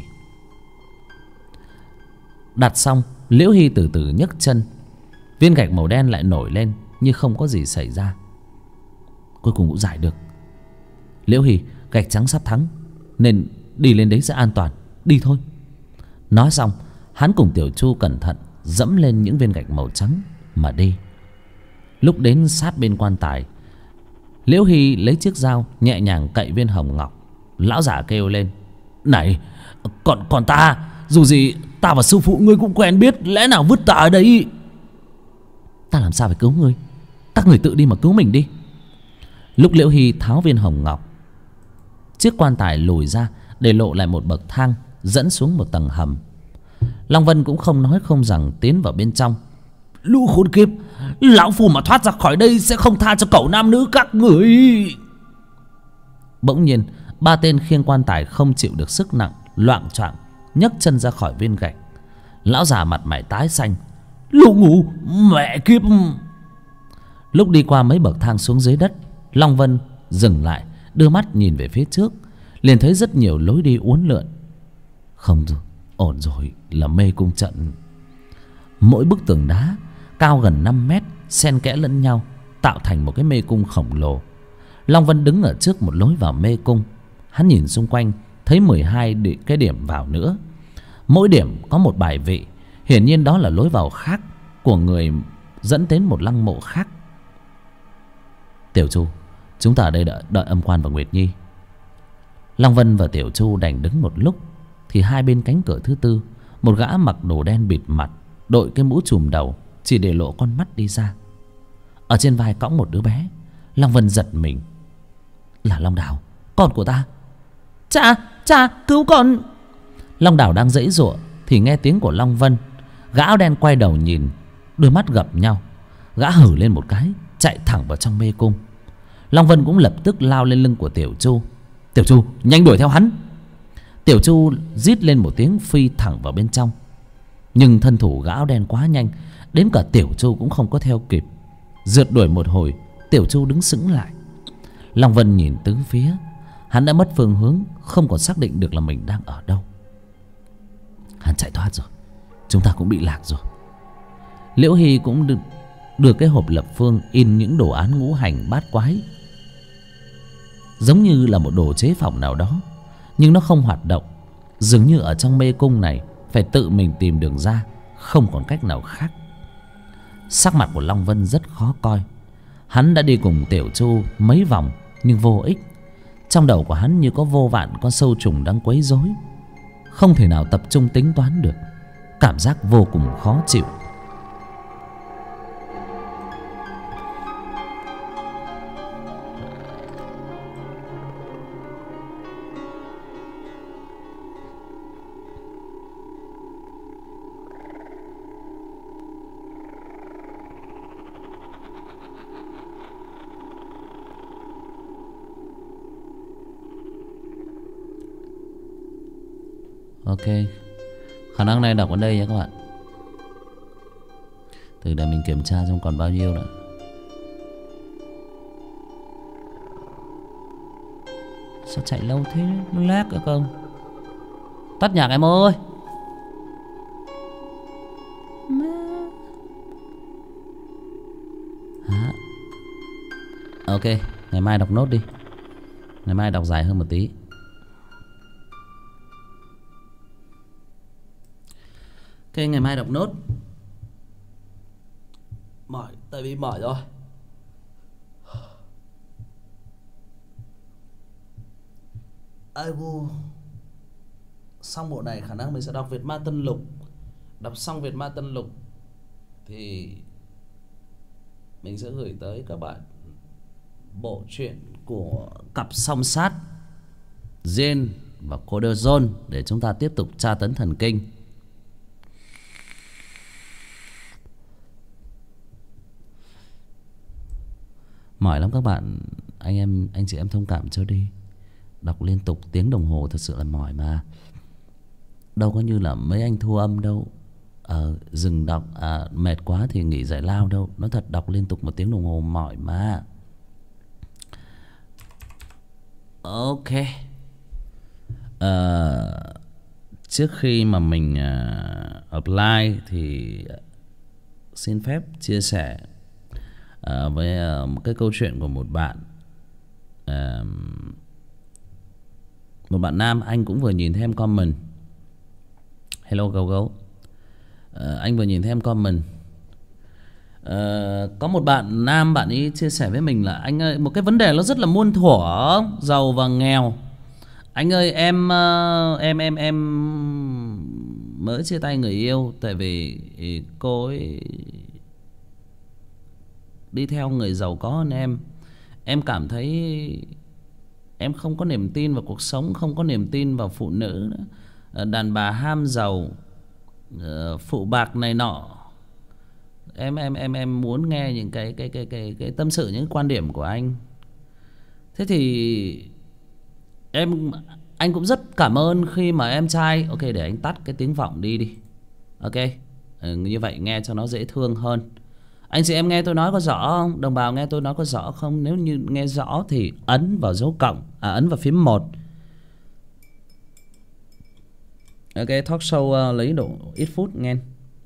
Đặt xong, Liễu Hy từ từ nhấc chân. Viên gạch màu đen lại nổi lên như không có gì xảy ra. Cuối cùng cũng giải được. Liễu Hy, gạch trắng sắp thắng, nên đi lên đấy sẽ an toàn. Đi thôi. Nói xong, hắn cùng Tiểu Chu cẩn thận dẫm lên những viên gạch màu trắng mà đi. Lúc đến sát bên quan tài, Liễu Hy lấy chiếc dao nhẹ nhàng cậy viên hồng ngọc. Lão giả kêu lên: Này, còn ta, dù gì ta và sư phụ ngươi cũng quen biết, lẽ nào vứt ta ở đây? Ta làm sao phải cứu ngươi? Các người tự đi mà cứu mình đi. Lúc Liễu Hy tháo viên hồng ngọc, chiếc quan tài lùi ra để lộ lại một bậc thang dẫn xuống một tầng hầm. Long Vân cũng không nói không rằng tiến vào bên trong. Lũ khốn kiếp, lão phù mà thoát ra khỏi đây sẽ không tha cho cậu nam nữ các người. Bỗng nhiên 3 tên khiêng quan tài không chịu được sức nặng, loạng choạng nhấc chân ra khỏi viên gạch. Lão già mặt mày tái xanh. Lũ ngủ, mẹ kiếp. Lúc đi qua mấy bậc thang xuống dưới đất, Long Vân dừng lại, đưa mắt nhìn về phía trước, liền thấy rất nhiều lối đi uốn lượn. Không rồi, ổn rồi, là mê cung trận. Mỗi bức tường đá cao gần 5 mét xen kẽ lẫn nhau, tạo thành một cái mê cung khổng lồ. Long Vân đứng ở trước một lối vào mê cung. Hắn nhìn xung quanh, thấy 12 cái điểm vào nữa. Mỗi điểm có một bài vị. Hiển nhiên đó là lối vào khác của người dẫn đến một lăng mộ khác. Tiểu Chu, chúng ta ở đây đợi âm quan và Nguyệt Nhi. Long Vân và Tiểu Chu đành đứng một lúc, thì hai bên cánh cửa thứ tư, một gã mặc đồ đen bịt mặt, đội cái mũ trùm đầu, chỉ để lộ con mắt đi ra. Ở trên vai cõng một đứa bé. Long Vân giật mình. Là Long Đào, con của ta. Cha cứu con. Long Đào đang giãy giụa thì nghe tiếng của Long Vân. Gã áo đen quay đầu nhìn, đôi mắt gặp nhau. Gã hử lên một cái, chạy thẳng vào trong mê cung. Long Vân cũng lập tức lao lên lưng của Tiểu Chu. Tiểu Chu nhanh đuổi theo hắn. Tiểu Chu rít lên một tiếng, phi thẳng vào bên trong. Nhưng thân thủ gã áo đen quá nhanh, đến cả Tiểu Chu cũng không có theo kịp. Rượt đuổi một hồi, Tiểu Chu đứng sững lại. Long Vân nhìn tứ phía, hắn đã mất phương hướng, không còn xác định được là mình đang ở đâu. Hắn chạy thoát rồi, chúng ta cũng bị lạc rồi. Liễu Hy cũng được cái hộp lập phương in những đồ án ngũ hành bát quái, giống như là một đồ chế phỏng nào đó, nhưng nó không hoạt động. Dường như ở trong mê cung này phải tự mình tìm đường ra, không còn cách nào khác. Sắc mặt của Long Vân rất khó coi. Hắn đã đi cùng Tiểu Chu mấy vòng nhưng vô ích. Trong đầu của hắn như có vô vàn con sâu trùng đang quấy rối, không thể nào tập trung tính toán được. Cảm giác vô cùng khó chịu. Ok, khả năng này đọc ở đây nha các bạn. Từ để mình kiểm tra xem còn bao nhiêu nữa. Sao chạy lâu thế, nó lag cơ không? Tắt nhạc em ơi. Ok, ngày mai đọc nốt đi. Ngày mai đọc dài hơn một tí. Ok, ngày mai đọc nốt. Mỏi, tại vì mỏi rồi. Aigu. Xong bộ này khả năng mình sẽ đọc Việt Ma Tân Lục. Đọc xong Việt Ma Tân Lục thì mình sẽ gửi tới các bạn bộ truyện của cặp song sát Jane và Corderson để chúng ta tiếp tục tra tấn thần kinh. Mỏi lắm các bạn. Anh chị em thông cảm cho đi. Đọc liên tục tiếng đồng hồ thật sự là mỏi mà. Đâu có như là mấy anh thu âm đâu. Dừng đọc mệt quá thì nghỉ giải lao đâu. Nó thật, đọc liên tục 1 tiếng đồng hồ mỏi mà. Ok. Trước khi mà mình apply thì xin phép chia sẻ với một cái câu chuyện của một bạn. Một bạn nam, anh cũng vừa nhìn thấy em comment. Hello gấu gấu. Anh vừa nhìn thấy em comment. Có một bạn nam, bạn ấy chia sẻ với mình là anh ơi, một cái vấn đề nó rất là muôn thuở, giàu và nghèo. Anh ơi, em mới chia tay người yêu tại vì cô ấy đi theo người giàu có hơn em. Em cảm thấy em không có niềm tin vào cuộc sống, không có niềm tin vào phụ nữ nữa. Đàn bà ham giàu, phụ bạc này nọ. Em muốn nghe những cái tâm sự, những quan điểm của anh. Thế thì anh cũng rất cảm ơn khi mà em trai. Ok, để anh tắt cái tiếng vọng đi. Ok, như vậy nghe cho nó dễ thương hơn. Anh chị em nghe tôi nói có rõ không? Đồng bào nghe tôi nói có rõ không? Nếu như nghe rõ thì ấn vào dấu cộng, ấn vào phím 1. Ok, talk show lấy độ ít phút nghe.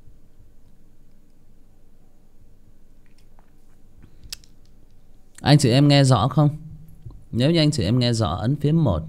Anh chị em nghe rõ không? Nếu như anh chị em nghe rõ ấn phím 1.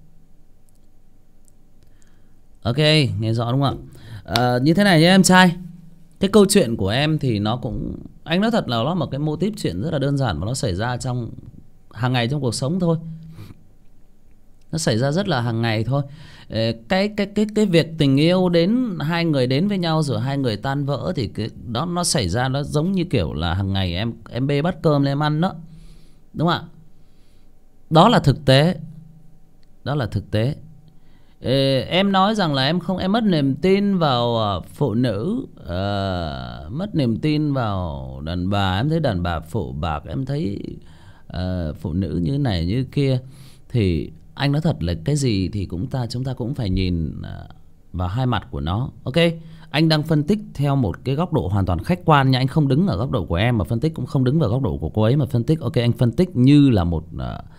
Ok, nghe rõ đúng không ạ? Như thế này nhé em trai. Cái câu chuyện của em thì nó cũng, anh nói thật là nó một cái mô típ chuyện rất là đơn giản mà nó xảy ra trong hàng ngày trong cuộc sống thôi. Nó xảy ra rất là hàng ngày thôi. Cái việc tình yêu đến hai người đến với nhau rồi hai người tan vỡ thì cái đó nó xảy ra, nó giống như kiểu là hàng ngày em bê bát cơm lên em ăn đó, đúng không ạ? Đó là thực tế, đó là thực tế. Em nói rằng là em mất niềm tin vào phụ nữ, mất niềm tin vào đàn bà, em thấy đàn bà phụ bạc, em thấy phụ nữ như này như kia. Thì anh nói thật là cái gì thì chúng ta cũng phải nhìn vào hai mặt của nó. Ok, anh đang phân tích theo một cái góc độ hoàn toàn khách quan nha, anh không đứng ở góc độ của em mà phân tích, cũng không đứng vào góc độ của cô ấy mà phân tích. Ok, anh phân tích như là một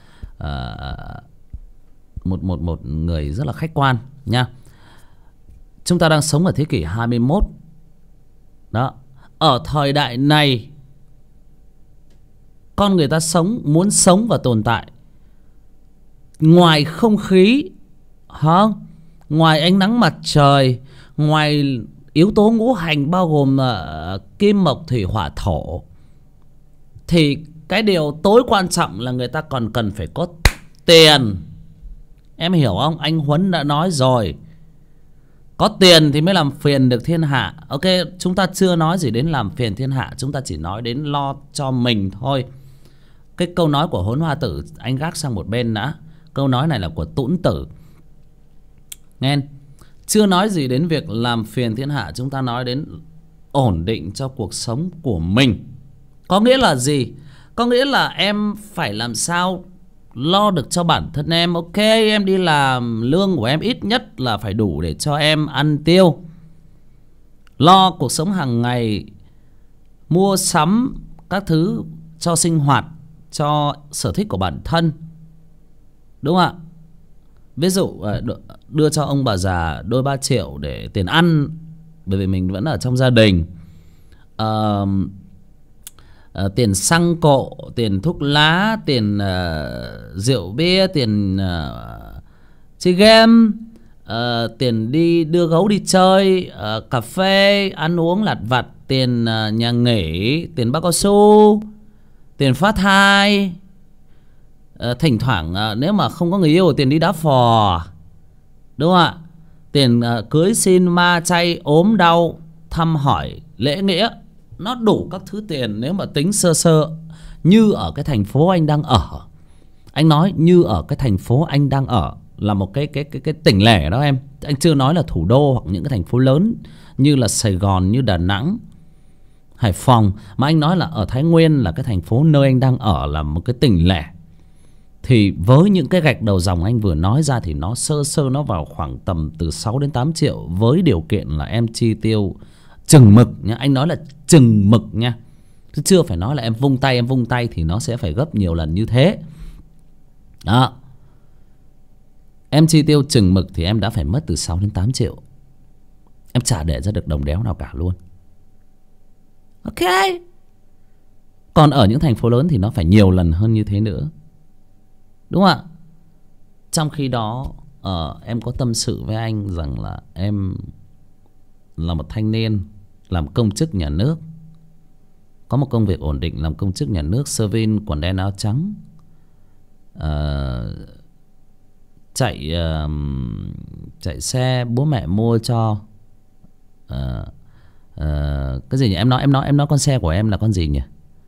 một người rất là khách quan nha. Chúng ta đang sống ở thế kỷ 21 đó. Ở thời đại này, con người ta muốn sống và tồn tại, ngoài không khí, ngoài ánh nắng mặt trời, ngoài yếu tố ngũ hành bao gồm kim mộc thủy hỏa thổ, thì cái điều tối quan trọng là người ta còn cần phải có tiền. Em hiểu không? Anh Huấn đã nói rồi, có tiền thì mới làm phiền được thiên hạ. Ok, chúng ta chưa nói gì đến làm phiền thiên hạ, chúng ta chỉ nói đến lo cho mình thôi. Cái câu nói của Hốn Hoa Tử anh gác sang một bên đã. Câu nói này là của Tũn Tử, nghe. Chưa nói gì đến việc làm phiền thiên hạ, chúng ta nói đến ổn định cho cuộc sống của mình. Có nghĩa là gì? Có nghĩa là em phải làm sao lo được cho bản thân em. Ok, em đi làm, lương của em ít nhất là phải đủ để cho em ăn tiêu, lo cuộc sống hàng ngày, mua sắm các thứ cho sinh hoạt, cho sở thích của bản thân, đúng không ạ? Ví dụ đưa cho ông bà già đôi 3 triệu để tiền ăn, bởi vì mình vẫn ở trong gia đình. Tiền xăng cộ, tiền thuốc lá, tiền rượu bia, tiền chơi game, tiền đi đưa gấu đi chơi, cà phê, ăn uống lặt vặt, tiền nhà nghỉ, tiền bao cao su, tiền phát thai, thỉnh thoảng nếu mà không có người yêu, tiền đi đá phò, đúng không ạ? Tiền cưới xin ma chay, ốm đau, thăm hỏi, lễ nghĩa. Nó đủ các thứ tiền. Nếu mà tính sơ sơ như ở cái thành phố anh đang ở, anh nói như ở cái thành phố anh đang ở là một cái tỉnh lẻ đó em. Anh chưa nói là thủ đô hoặc những cái thành phố lớn như là Sài Gòn, như Đà Nẵng, Hải Phòng, mà anh nói là ở Thái Nguyên là cái thành phố nơi anh đang ở là một cái tỉnh lẻ. Thì với những cái gạch đầu dòng anh vừa nói ra thì nó sơ sơ nó vào khoảng tầm từ 6 đến 8 triệu, với điều kiện là em chi tiêu chừng mực nha. Anh nói là chừng mực nha, chứ chưa phải nói là em vung tay thì nó sẽ phải gấp nhiều lần như thế đó. Em chi tiêu chừng mực thì em đã phải mất từ 6 đến 8 triệu. Em chả để ra được đồng đéo nào cả luôn. Ok. Còn ở những thành phố lớn thì nó phải nhiều lần hơn như thế nữa, đúng không ạ? Trong khi đó em có tâm sự với anh rằng là em là một thanh niên làm công chức nhà nước, có một công việc ổn định làm công chức nhà nước, sơ vin, quần đen áo trắng, chạy xe bố mẹ mua cho. Cái gì nhỉ? Em nói con xe của em là con gì nhỉ?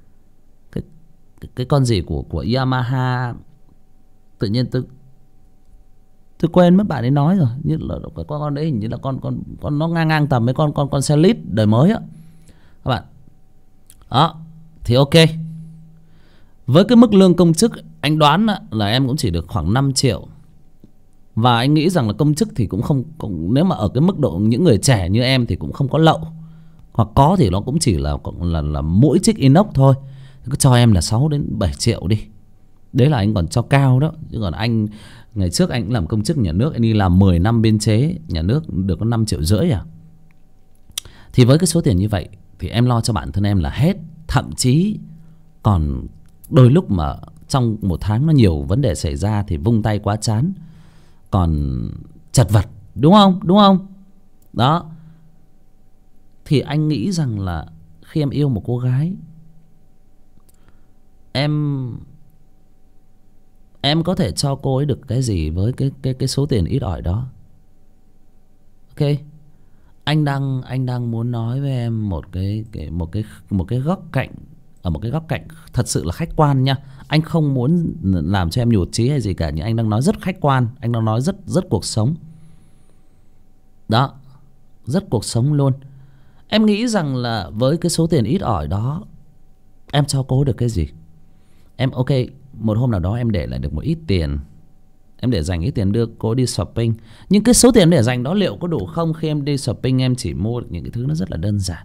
Cái con gì của Yamaha, tự nhiên tôi quên mất, bạn ấy nói rồi. Như là con đấy hình như là con nó ngang tầm với con xe lít đời mới á các bạn. Đó thì ok. Với cái mức lương công chức anh đoán là em cũng chỉ được khoảng 5 triệu. Và anh nghĩ rằng là công chức thì cũng không, nếu mà ở cái mức độ những người trẻ như em thì cũng không có lậu, hoặc có thì nó cũng chỉ là mỗi chiếc inox thôi. Cứ cho em là 6 đến 7 triệu đi. Đấy là anh còn cho cao đó. Chứ còn anh ngày trước anh cũng làm công chức nhà nước, anh đi làm 10 năm biên chế nhà nước được có 5,5 triệu à. Thì với cái số tiền như vậy thì em lo cho bản thân em là hết. Thậm chí còn đôi lúc mà trong một tháng nó nhiều vấn đề xảy ra thì vung tay quá chán, còn chật vật, đúng không? Đúng không? Đó. Thì anh nghĩ rằng là khi em yêu một cô gái, em em có thể cho cô ấy được cái gì với cái số tiền ít ỏi đó? Ok, anh đang muốn nói với em một cái góc cạnh, ở một cái góc cạnh thật sự là khách quan nha. Anh không muốn làm cho em nhụt chí hay gì cả, nhưng anh đang nói rất khách quan, anh đang nói rất cuộc sống. Đó, rất cuộc sống luôn. Em nghĩ rằng là với cái số tiền ít ỏi đó, em cho cô được cái gì? Em ok, một hôm nào đó em để lại được một ít tiền, em để dành ít tiền đưa cô đi shopping. Nhưng cái số tiền để dành đó liệu có đủ không? Khi em đi shopping em chỉ mua được những cái thứ nó rất là đơn giản.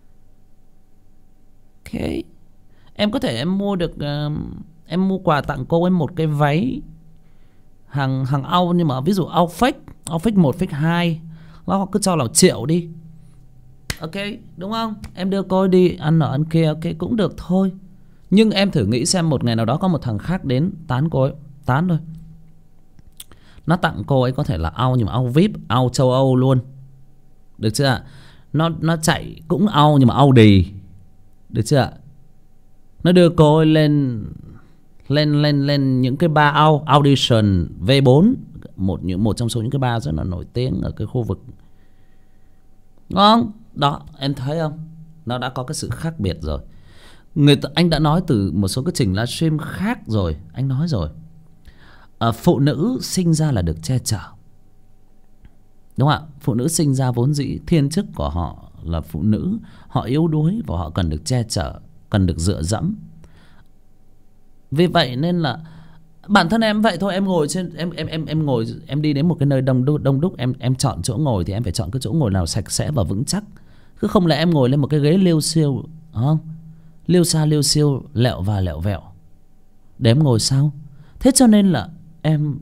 Ok, em có thể em mua được em mua quà tặng cô ấy một cái váy hàng Âu, nhưng mà ví dụ Âu fake 1 fake 2, nó cứ cho là 1 triệu đi. Ok, đúng không? Em đưa cô ấy đi ăn nọ ăn kia, ok cũng được thôi. Nhưng em thử nghĩ xem, một ngày nào đó có một thằng khác đến tán cô ấy, tán thôi, nó tặng cô ấy có thể là Âu, nhưng mà Âu VIP, Âu châu Âu luôn, được chưa ạ? Nó chạy cũng Âu nhưng mà Âu đì, được chưa ạ? Nó đưa cô ấy lên những cái bar Âu, Audition, V4, một trong số những cái bar rất là nổi tiếng ở cái khu vực. Đúng không? Đó, em thấy không? Nó đã có cái sự khác biệt rồi. Anh đã nói từ một số cái trình livestream khác rồi, anh nói rồi. Phụ nữ sinh ra là được che chở, đúng không ạ? Phụ nữ sinh ra vốn dĩ thiên chức của họ là phụ nữ, họ yếu đuối và họ cần được che chở, cần được dựa dẫm. Vì vậy nên là bản thân em vậy thôi. Em ngồi trên em ngồi, em đi đến một cái nơi đông đúc, em chọn chỗ ngồi thì em phải chọn cái chỗ ngồi nào sạch sẽ và vững chắc, chứ không lẽ em ngồi lên một cái ghế liêu xiêu, không? Liêu xa liêu xiêu, lẹo và lẹo vẹo để em ngồi sau. Thế cho nên là em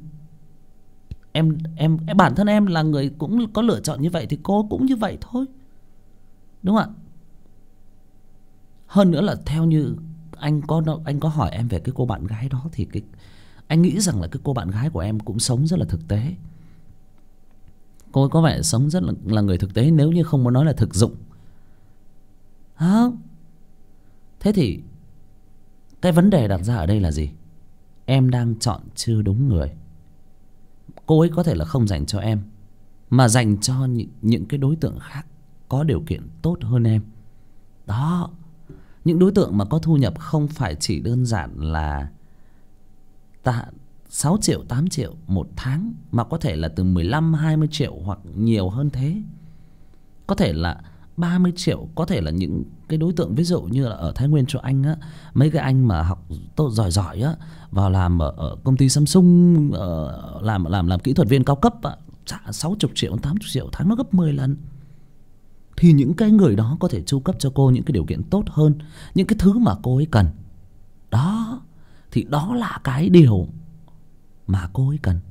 bản thân em là người cũng có lựa chọn như vậy, thì cô cũng như vậy thôi, đúng không ạ? Hơn nữa là theo như anh có hỏi em về cái cô bạn gái đó, thì anh nghĩ rằng là cái cô bạn gái của em cũng sống rất là thực tế. Cô ấy có vẻ sống rất là người thực tế, nếu như không muốn nói là thực dụng. Thế thì cái vấn đề đặt ra ở đây là gì? Em đang chọn chưa đúng người. Cô ấy có thể là không dành cho em, mà dành cho những cái đối tượng khác có điều kiện tốt hơn em. Đó, những đối tượng mà có thu nhập không phải chỉ đơn giản là 6 triệu, 8 triệu một tháng, mà có thể là từ 15, 20 triệu hoặc nhiều hơn thế. Có thể là 30 triệu, có thể là những cái đối tượng ví dụ như là ở Thái Nguyên cho anh á, mấy cái anh mà học tốt giỏi á, vào làm ở công ty Samsung, làm kỹ thuật viên cao cấp á, trả 60 triệu, 80 triệu tháng, nó gấp 10 lần. Thì những cái người đó có thể chu cấp cho cô những cái điều kiện tốt hơn, những cái thứ mà cô ấy cần. Đó, thì đó là cái điều mà cô ấy cần.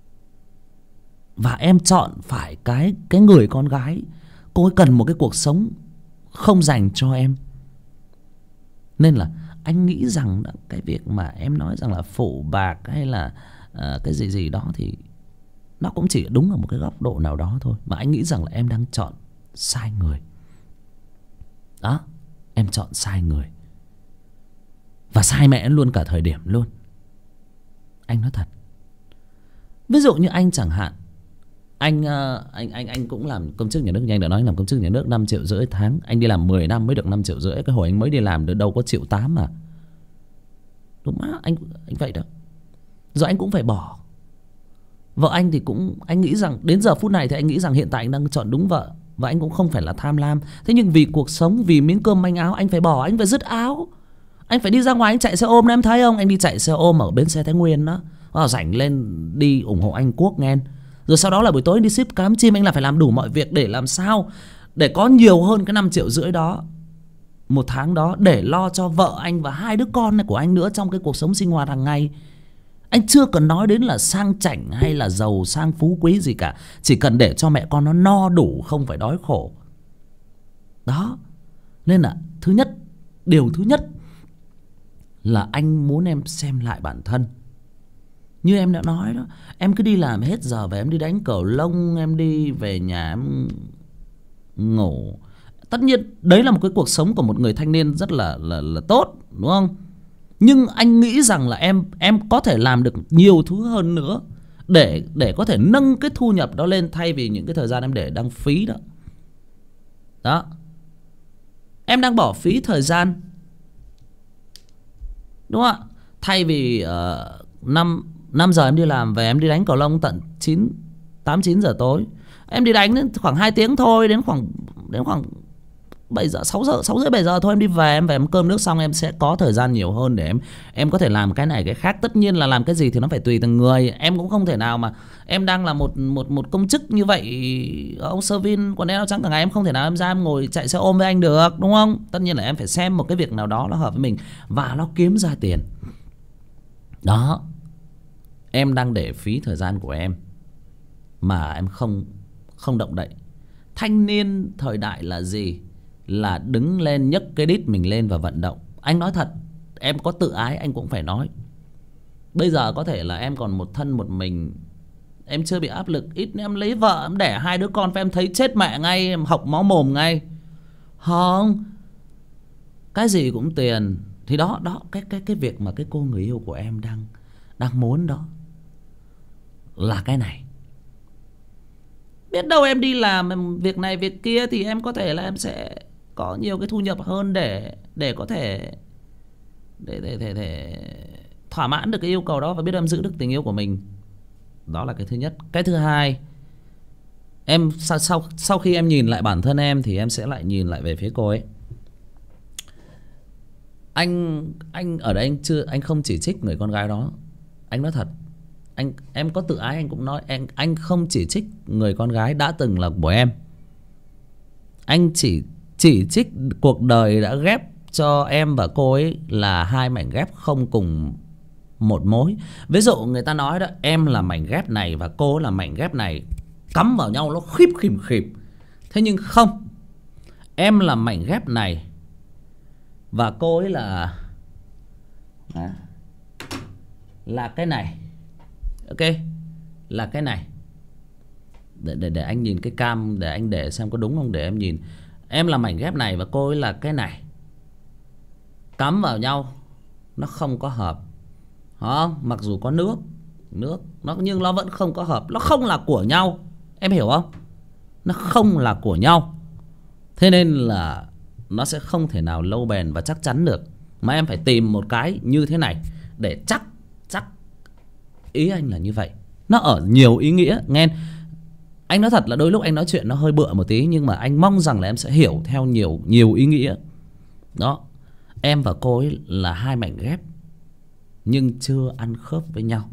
Và em chọn phải cái người con gái, cô ấy cần một cái cuộc sống không dành cho em. Nên là anh nghĩ rằng cái việc mà em nói rằng là phụ bạc hay là cái gì đó thì nó cũng chỉ đúng ở một cái góc độ nào đó thôi. Mà anh nghĩ rằng là em đang chọn sai người. Đó, em chọn sai người. Và sai mẹ luôn cả thời điểm luôn. Anh nói thật. Ví dụ như anh chẳng hạn, anh cũng làm công chức nhà nước, như anh đã nói, làm công chức nhà nước 5,5 triệu tháng. Anh đi làm 10 năm mới được 5,5 triệu. Cái hồi anh mới đi làm được đâu có 1,8 triệu mà. Đúng á, anh vậy đó. Rồi anh cũng phải bỏ. Vợ anh thì cũng, anh nghĩ rằng đến giờ phút này thì anh nghĩ rằng hiện tại anh đang chọn đúng vợ. Và anh cũng không phải là tham lam. Thế nhưng vì cuộc sống, vì miếng cơm manh áo, anh phải bỏ, anh phải dứt áo. Anh phải đi ra ngoài, anh chạy xe ôm đó, em thấy không? Anh đi chạy xe ôm ở bến xe Thái Nguyên đó, rảnh lên đi ủng hộ anh Quốc nghe. Rồi sau đó là buổi tối anh đi ship cám chim. Anh là phải làm đủ mọi việc để làm sao để có nhiều hơn cái 5,5 triệu đó một tháng đó, để lo cho vợ anh và 2 đứa con này của anh nữa trong cái cuộc sống sinh hoạt hàng ngày. Anh chưa cần nói đến là sang chảnh hay là giàu sang phú quý gì cả. Chỉ cần để cho mẹ con nó no đủ, không phải đói khổ. Đó. Nên là điều thứ nhất là anh muốn em xem lại bản thân. Như em đã nói đó, em cứ đi làm hết giờ về, em đi đánh cầu lông, em đi về nhà em ngủ. Tất nhiên đấy là một cái cuộc sống của một người thanh niên rất là tốt, đúng không? Nhưng anh nghĩ rằng là em có thể làm được nhiều thứ hơn nữa để có thể nâng cái thu nhập đó lên, thay vì những cái thời gian em để đang phí đó. Đó, em đang bỏ phí thời gian, đúng không ạ? Thay vì 5 giờ em đi làm về, em đi đánh cầu lông tận 8-9 giờ tối. Em đi đánh đến khoảng 2 tiếng thôi, đến khoảng 7 giờ 6 rưỡi 7 giờ thôi em đi về, em về em cơm nước xong em sẽ có thời gian nhiều hơn để em có thể làm cái này cái khác. Tất nhiên là làm cái gì thì nó phải tùy từng người. Em cũng không thể nào mà em đang là một công chức như vậy, ông sơ vin quần đen áo trắng cả ngày, em không thể nào em ra em ngồi chạy xe ôm với anh được, đúng không? Tất nhiên là em phải xem một cái việc nào đó nó hợp với mình và nó kiếm ra tiền. Đó, em đang để phí thời gian của em mà em không động đậy. Thanh niên thời đại là gì? Là đứng lên nhấc cái đít mình lên và vận động. Anh nói thật, em có tự ái anh cũng phải nói. Bây giờ có thể là em còn một thân một mình, em chưa bị áp lực. Ít em lấy vợ, em đẻ 2 đứa con phải em thấy chết mẹ ngay, em hộc máu mồm ngay. Không, cái gì cũng tiền. Thì đó cái việc mà cái cô người yêu của em đang muốn đó là cái này. Biết đâu em đi làm việc này việc kia thì em có thể là em sẽ có nhiều cái thu nhập hơn để có thể để thỏa mãn được cái yêu cầu đó, và biết em giữ được tình yêu của mình. Đó là cái thứ nhất. Cái thứ hai, em sau khi em nhìn lại bản thân em thì em sẽ lại nhìn lại về phía cô ấy. Anh ở đây anh không chỉ trích người con gái đó. Anh nói thật, em có tự ái anh cũng nói, anh không chỉ trích người con gái đã từng là của em. Anh chỉ trích cuộc đời đã ghép cho em và cô ấy là 2 mảnh ghép không cùng một mối. Ví dụ người ta nói đó, em là mảnh ghép này và cô là mảnh ghép này, cắm vào nhau nó khíp khìm khìm. Thế nhưng không, em là mảnh ghép này và cô ấy là cái này. Ok, là cái này. Để anh nhìn cái cam, để anh để xem có đúng không, để em nhìn. Em là mảnh ghép này và cô ấy là cái này, cắm vào nhau nó không có hợp. Đó, mặc dù có nước nó, nhưng nó vẫn không có hợp. Nó không là của nhau, em hiểu không? Nó không là của nhau. Thế nên là nó sẽ không thể nào lâu bền và chắc chắn được. Mà em phải tìm một cái như thế này để chắc. Ý anh là như vậy. Nó ở nhiều ý nghĩa nghe. Anh nói thật là đôi lúc anh nói chuyện nó hơi bựa một tí, nhưng mà anh mong rằng là em sẽ hiểu theo nhiều ý nghĩa. Đó, em và cô ấy là 2 mảnh ghép nhưng chưa ăn khớp với nhau.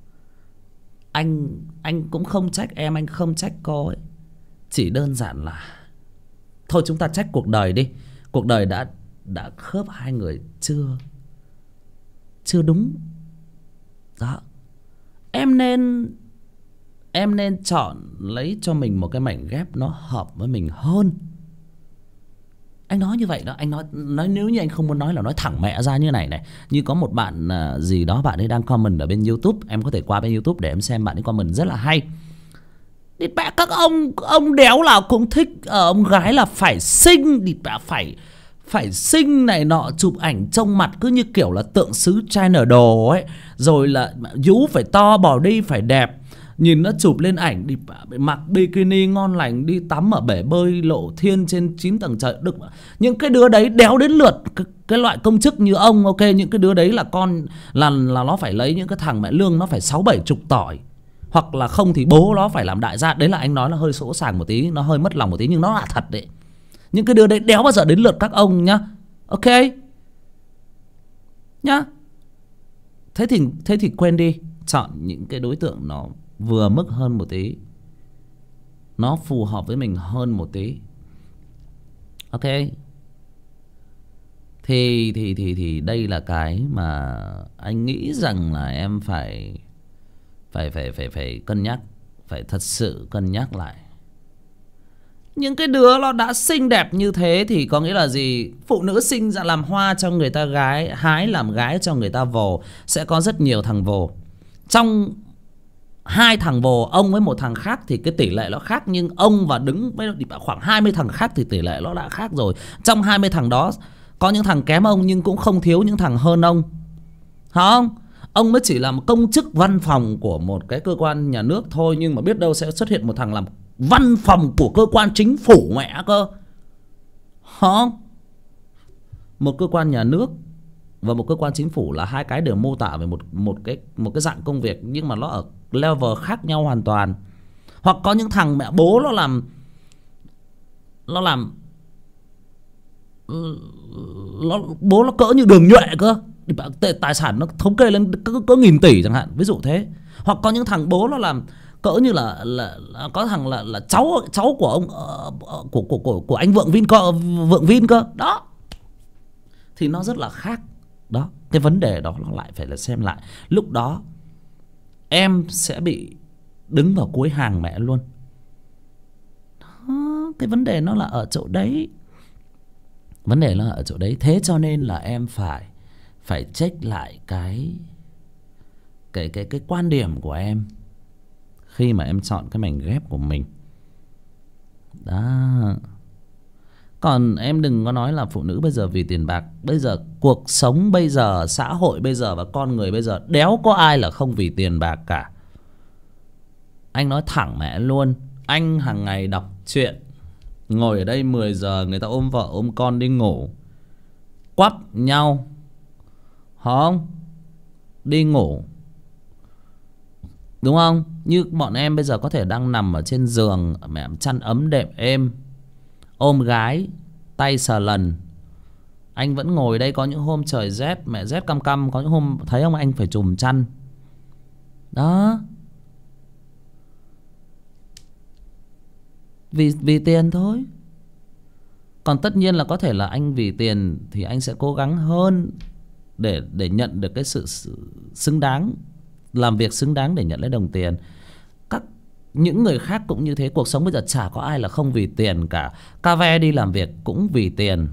Anh cũng không trách em, anh không trách cô ấy. Chỉ đơn giản là thôi chúng ta trách cuộc đời đi. Cuộc đời đã khớp 2 người chưa đúng. Đó, em nên chọn lấy cho mình một cái mảnh ghép nó hợp với mình hơn. Anh nói như vậy đó. Anh nói nếu như anh không muốn nói là nói thẳng mẹ ra như này này. Như có một bạn gì đó, bạn ấy đang comment ở bên YouTube. Em có thể qua bên YouTube để em xem, bạn ấy comment rất là hay. Địt bẹ các ông đéo nào cũng thích ông gái là phải xinh. Địt bẹ phải xinh này nọ, chụp ảnh trông mặt cứ như kiểu là tượng sứ China đồ ấy. Rồi là vú phải to, body phải đẹp. Nhìn nó chụp lên ảnh đi mặc bikini ngon lành, đi tắm ở bể bơi lộ thiên trên 9 tầng trời được. Những cái đứa đấy đéo đến lượt cái loại công chức như ông. Ok, những cái đứa đấy là con là nó phải lấy những cái thằng mẹ lương nó phải 6-7 chục tỏi, hoặc là không thì bố nó phải làm đại gia. Đấy là anh nói là hơi sỗ sàng một tí, nó hơi mất lòng một tí, nhưng nó là thật đấy. Những cái đứa đấy đéo bao giờ đến lượt các ông nhá. Ok nhá. Thế thì quên đi. Chọn những cái đối tượng nó vừa mức hơn một tí, nó phù hợp với mình hơn một tí. Ok. Thì đây là cái mà anh nghĩ rằng là em phải cân nhắc, phải thật sự cân nhắc lại. Những cái đứa nó đã xinh đẹp như thế thì có nghĩa là gì? Phụ nữ sinh ra làm hoa cho người ta gái, hái làm gái cho người ta vồ. Sẽ có rất nhiều thằng vồ. Trong 2 thằng vồ, ông với một thằng khác thì cái tỷ lệ nó khác. Nhưng ông và đứng với khoảng 20 thằng khác thì tỷ lệ nó đã khác rồi. Trong 20 thằng đó có những thằng kém ông nhưng cũng không thiếu những thằng hơn ông. không? Ông mới chỉ làm công chức văn phòng của một cái cơ quan nhà nước thôi, nhưng mà biết đâu sẽ xuất hiện một thằng làm văn phòng của cơ quan chính phủ mẹ cơ. Không? Một cơ quan nhà nước và một cơ quan chính phủ là hai cái đều mô tả về một cái dạng công việc, nhưng mà nó ở level khác nhau hoàn toàn. Hoặc có những thằng mẹ bố nó làm bố nó cỡ như Đường Nhuệ cơ, tài sản nó thống kê lên cỡ nghìn tỷ chẳng hạn, ví dụ thế. Hoặc có những thằng bố nó làm cỡ như là có thằng là cháu của ông của anh Vượng Vin cơ đó, thì nó rất là khác đó. Cái vấn đề đó nó lại phải là xem lại, lúc đó em sẽ bị đứng vào cuối hàng mẹ luôn đó. Cái vấn đề nó là ở chỗ đấy, vấn đề nó là ở chỗ đấy. Thế cho nên là em phải check lại cái quan điểm của em khi mà em chọn cái mảnh ghép của mình đó. Còn em đừng có nói là phụ nữ bây giờ vì tiền bạc. Bây giờ cuộc sống bây giờ, xã hội bây giờ và con người bây giờ, đéo có ai là không vì tiền bạc cả. Anh nói thẳng mẹ luôn. Anh hàng ngày đọc truyện, ngồi ở đây 10 giờ người ta ôm vợ ôm con đi ngủ, quắp nhau không đi ngủ, đúng không? Như bọn em bây giờ có thể đang nằm ở trên giường, mẹ chăn ấm đệm êm, ôm gái, tay sờ lần. Anh vẫn ngồi đây. Có những hôm trời rét, mẹ rét căm căm, có những hôm thấy ông anh phải trùm chăn đó. Vì tiền thôi. Còn tất nhiên là có thể là anh vì tiền thì anh sẽ cố gắng hơn để nhận được cái sự xứng đáng, làm việc xứng đáng để nhận lấy đồng tiền. Những người khác cũng như thế. Cuộc sống bây giờ chả có ai là không vì tiền cả. Ca ve đi làm việc cũng vì tiền.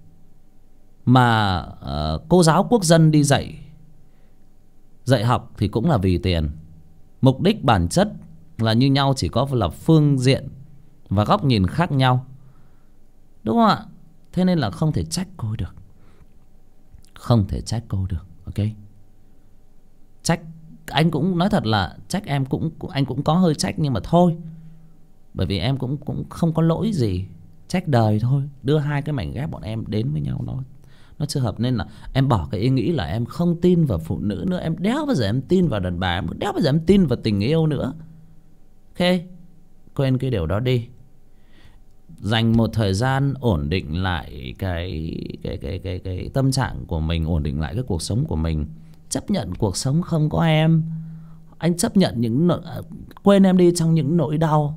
Mà cô giáo quốc dân đi dạy học thì cũng là vì tiền. Mục đích bản chất là như nhau, chỉ có là phương diện và góc nhìn khác nhau, đúng không ạ? Thế nên là không thể trách cô được. Không thể trách cô được. Ok. Trách anh cũng nói thật là trách em anh cũng có hơi trách, nhưng mà thôi, bởi vì em cũng không có lỗi gì. Trách đời thôi. Đưa hai cái mảnh ghép bọn em đến với nhau nó chưa hợp, nên là em bỏ cái ý nghĩ là em không tin vào phụ nữ nữa. Em đéo bao giờ em tin vào đàn bà, em đéo bao giờ em tin vào tình yêu nữa. Ok, quên cái điều đó đi. Dành một thời gian ổn định lại cái tâm trạng của mình, ổn định lại cái cuộc sống của mình. Chấp nhận cuộc sống không có em. Anh chấp nhận quên em đi trong những nỗi đau,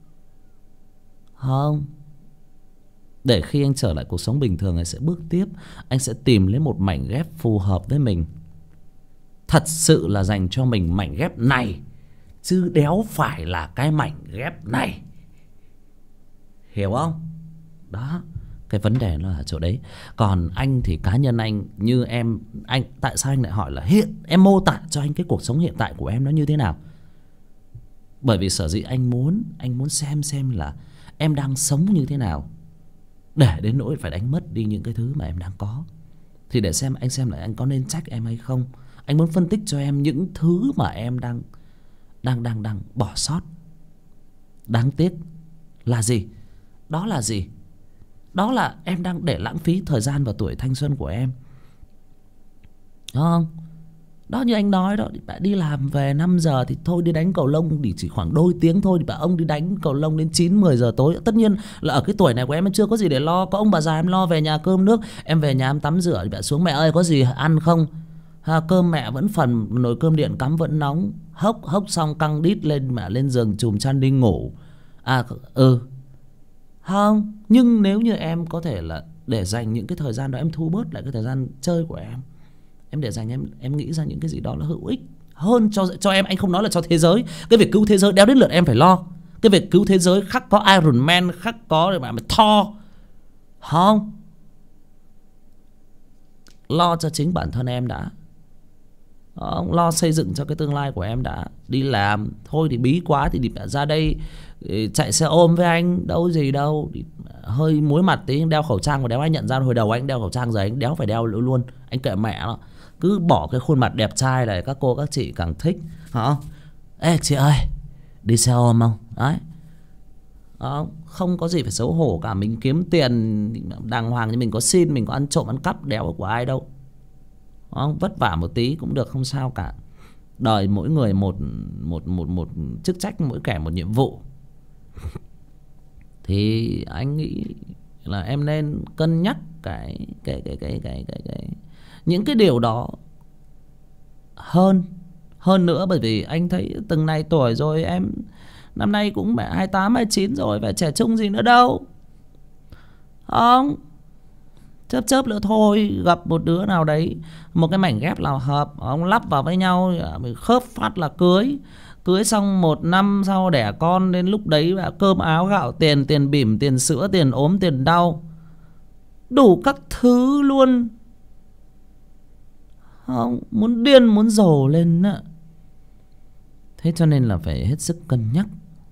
không? Để khi anh trở lại cuộc sống bình thường, anh sẽ bước tiếp. Anh sẽ tìm lấy một mảnh ghép phù hợp với mình, thật sự là dành cho mình mảnh ghép này, chứ đéo phải là cái mảnh ghép này. Hiểu không? Đó. Cái vấn đề nó là ở chỗ đấy. Còn anh thì cá nhân anh, như anh tại sao anh lại hỏi là em mô tả cho anh cái cuộc sống hiện tại của em nó như thế nào? Bởi vì sở dĩ anh muốn xem là em đang sống như thế nào, để đến nỗi phải đánh mất đi những cái thứ mà em đang có. Thì để xem là anh có nên trách em hay không. Anh muốn phân tích cho em những thứ mà em đang bỏ sót, đáng tiếc là gì. Đó là gì? Đó là em đang để lãng phí thời gian và tuổi thanh xuân của em, đúng không? Đó, như anh nói đó, bạn đi làm về 5 giờ thì thôi đi đánh cầu lông thì chỉ khoảng đôi tiếng thôi, thì bạn ông đi đánh cầu lông đến 9-10 giờ tối. Tất nhiên là ở cái tuổi này của em chưa có gì để lo, có ông bà già em lo, về nhà cơm nước, em về nhà em tắm rửa thì bạn xuống mẹ ơi có gì ăn không? Cơm mẹ vẫn phần, nồi cơm điện cắm vẫn nóng, hốc xong căng đít lên, mẹ lên giường chùm chăn đi ngủ. Không, nhưng nếu như em có thể là để dành những cái thời gian đó, em thu bớt lại cái thời gian chơi của em để dành em nghĩ ra những cái gì đó là hữu ích hơn cho em. Anh không nói là cho thế giới. Cái việc cứu thế giới đéo đến lượt em phải lo. Cái việc cứu thế giới khắc có Iron Man, khắc có mà Thor. Không, lo cho chính bản thân em đã. Ông lo xây dựng cho cái tương lai của em đã. Đi làm thôi thì bí quá thì ra đây chạy xe ôm với anh đâu gì đâu. Hơi muối mặt tí đeo khẩu trang mà đéo ai nhận ra. Hồi đầu anh đeo khẩu trang rồi anh đéo phải đeo nữa luôn. Anh kệ mẹ nó. Cứ bỏ cái khuôn mặt đẹp trai này các cô các chị càng thích hả? Ê chị ơi, đi xe ôm không? Đấy. Không có gì phải xấu hổ cả. Mình kiếm tiền đàng hoàng thì mình có xin, mình có ăn trộm ăn cắp đéo của ai đâu. Vất vả một tí cũng được, không sao cả. Đời mỗi người một chức trách, mỗi kẻ một nhiệm vụ. Thì anh nghĩ là em nên cân nhắc cái những cái điều đó hơn nữa. Bởi vì anh thấy từng này tuổi rồi, em năm nay cũng 28 29 rồi, phải trẻ trung gì nữa đâu. Không, chớp nữa thôi gặp một đứa nào đấy, một cái mảnh ghép nào hợp, ông lắp vào với nhau khớp phát là cưới. Cưới xong 1 năm sau đẻ con, đến lúc đấy cơm áo gạo tiền, tiền bỉm, tiền sữa, tiền ốm, tiền đau, đủ các thứ luôn. Không, muốn điên muốn rồ lên á. Thế cho nên là phải hết sức cân nhắc.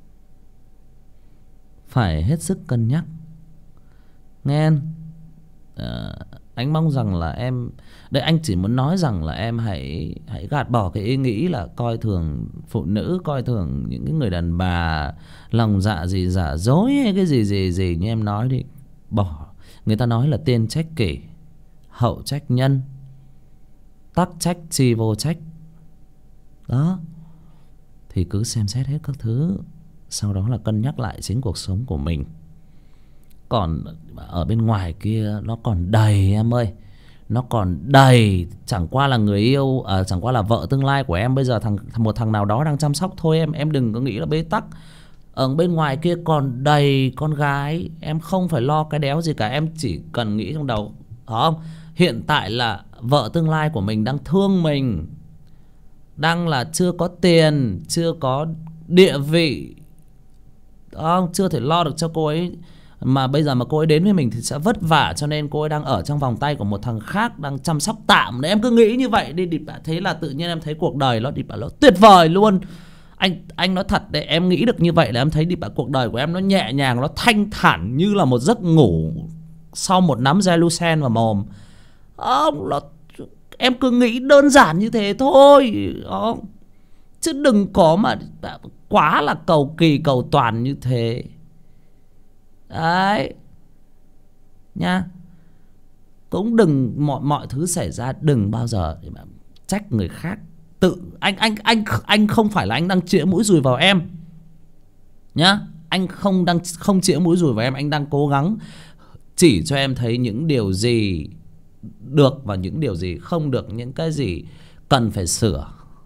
Phải hết sức cân nhắc. Nghe anh mong rằng là em, đây anh chỉ muốn nói rằng là em hãy gạt bỏ cái ý nghĩ là coi thường phụ nữ, coi thường những cái người đàn bà lòng dạ gì giả dối hay cái gì như em nói đi. Bỏ. Người ta nói là tiên trách kỷ, hậu trách nhân, tắc trách chi vô trách. Đó. Thì cứ xem xét hết các thứ, sau đó là cân nhắc lại chính cuộc sống của mình. Còn ở bên ngoài kia nó còn đầy em ơi. Nó còn đầy. Chẳng qua là người yêu chẳng qua là vợ tương lai của em bây giờ một thằng nào đó đang chăm sóc thôi. Em đừng có nghĩ là bế tắc. Ở bên ngoài kia còn đầy con gái. Em không phải lo cái đéo gì cả. Em chỉ cần nghĩ trong đầu, không? Hiện tại là vợ tương lai của mình đang thương mình, đang là chưa có tiền, chưa có địa vị, chưa thể lo được cho cô ấy. Mà bây giờ mà cô ấy đến với mình thì sẽ vất vả, cho nên cô ấy đang ở trong vòng tay của một thằng khác, đang chăm sóc tạm. Đấy, em cứ nghĩ như vậy đi. Thế là tự nhiên em thấy cuộc đời nó tuyệt vời luôn. Anh nói thật đấy, em nghĩ được như vậy là em thấy cuộc đời của em nó nhẹ nhàng, nó thanh thản như là một giấc ngủ sau một nắm Gelusen vào mồm. Em cứ nghĩ đơn giản như thế thôi. Chứ đừng có mà quá là cầu kỳ cầu toàn như thế. Đấy nha. Cũng đừng mọi thứ xảy ra đừng bao giờ để mà trách người khác. Anh không phải là anh đang chĩa mũi dùi vào em nhá. Anh không chĩa mũi dùi vào em. Anh đang cố gắng chỉ cho em thấy những điều gì được và những điều gì không được, những cái gì cần phải sửa.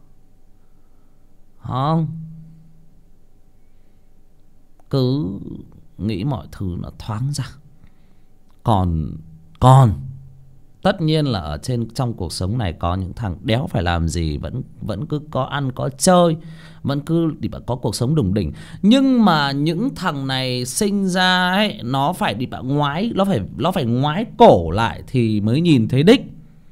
Không, cứ nghĩ mọi thứ nó thoáng ra. Còn tất nhiên là ở trong cuộc sống này có những thằng đéo phải làm gì, vẫn cứ có ăn có chơi, vẫn cứ có cuộc sống đủng đỉnh. Nhưng mà những thằng này sinh ra ấy, nó phải nó phải ngoái cổ lại thì mới nhìn thấy đích.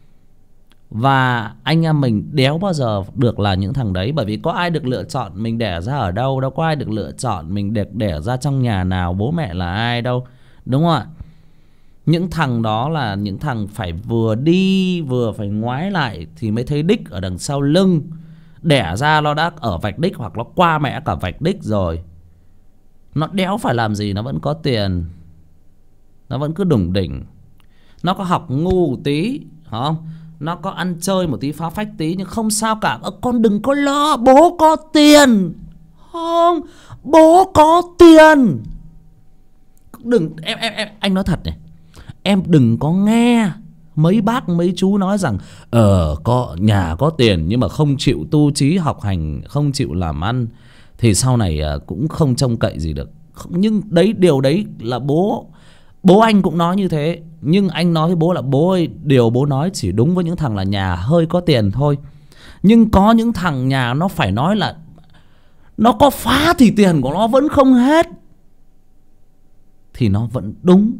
Và anh em mình đéo bao giờ được là những thằng đấy. Bởi vì có ai được lựa chọn mình đẻ ra ở đâu, đâu có ai được lựa chọn mình được đẻ ra trong nhà nào, bố mẹ là ai đâu, đúng không ạ? Những thằng đó là những thằng phải vừa đi vừa phải ngoái lại thì mới thấy đích ở đằng sau lưng. Đẻ ra nó đã ở vạch đích hoặc nó qua mẹ cả vạch đích rồi. Nó đéo phải làm gì, nó vẫn có tiền, nó vẫn cứ đủng đỉnh, nó có học ngu một tí, không? Nó có ăn chơi một tí, phá phách tí, nhưng không sao cả. Con đừng có lo, bố có tiền. Không, bố có tiền. Đừng, anh nói thật này, em đừng có nghe mấy bác mấy chú nói rằng có nhà có tiền nhưng mà không chịu tu trí học hành, không chịu làm ăn thì sau này cũng không trông cậy gì được. Nhưng điều đấy là bố anh cũng nói như thế. Nhưng anh nói với bố là bố ơi, điều bố nói chỉ đúng với những thằng là nhà hơi có tiền thôi. Nhưng có những thằng nhà nó phải nói là nó có phá thì tiền của nó vẫn không hết, thì nó vẫn đúng.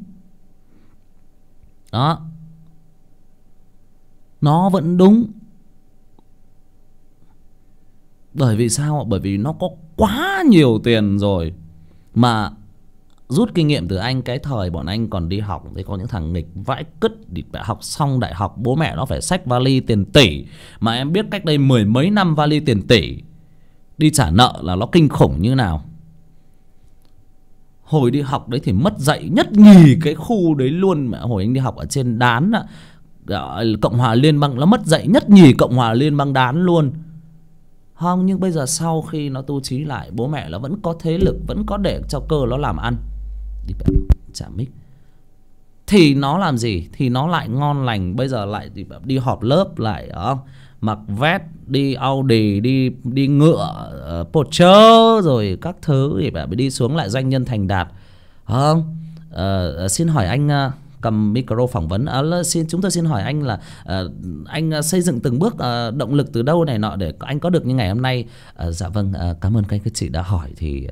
Đó, nó vẫn đúng. Bởi vì sao? Bởi vì nó có quá nhiều tiền rồi. Mà rút kinh nghiệm từ anh, cái thời bọn anh còn đi học thì có những thằng nghịch vãi cứt, đi học xong đại học bố mẹ nó phải xách vali tiền tỷ. Mà em biết cách đây 10 mấy năm vali tiền tỷ đi trả nợ là nó kinh khủng như nào. Hồi đi học đấy thì mất dạy nhất nhì cái khu đấy luôn. Mà hồi anh đi học ở trên Đán Cộng hòa Liên bang, nó mất dạy nhất nhì Cộng hòa Liên bang Đán luôn. Không, nhưng bây giờ sau khi nó tu trí lại, bố mẹ nó vẫn có thế lực, vẫn có để cho cơ nó làm ăn. Đi chả mic. Thì nó làm gì? Thì nó lại ngon lành. Bây giờ lại đi họp lớp lại, mặc vest, đi Audi, đi ngựa Porsche rồi các thứ, thì đi xuống lại doanh nhân thành đạt. Không? Xin hỏi anh, cầm micro phỏng vấn. Chúng tôi xin hỏi anh là anh xây dựng từng bước động lực từ đâu này nọ để anh có được như ngày hôm nay. Dạ vâng, cảm ơn các chị đã hỏi. Thì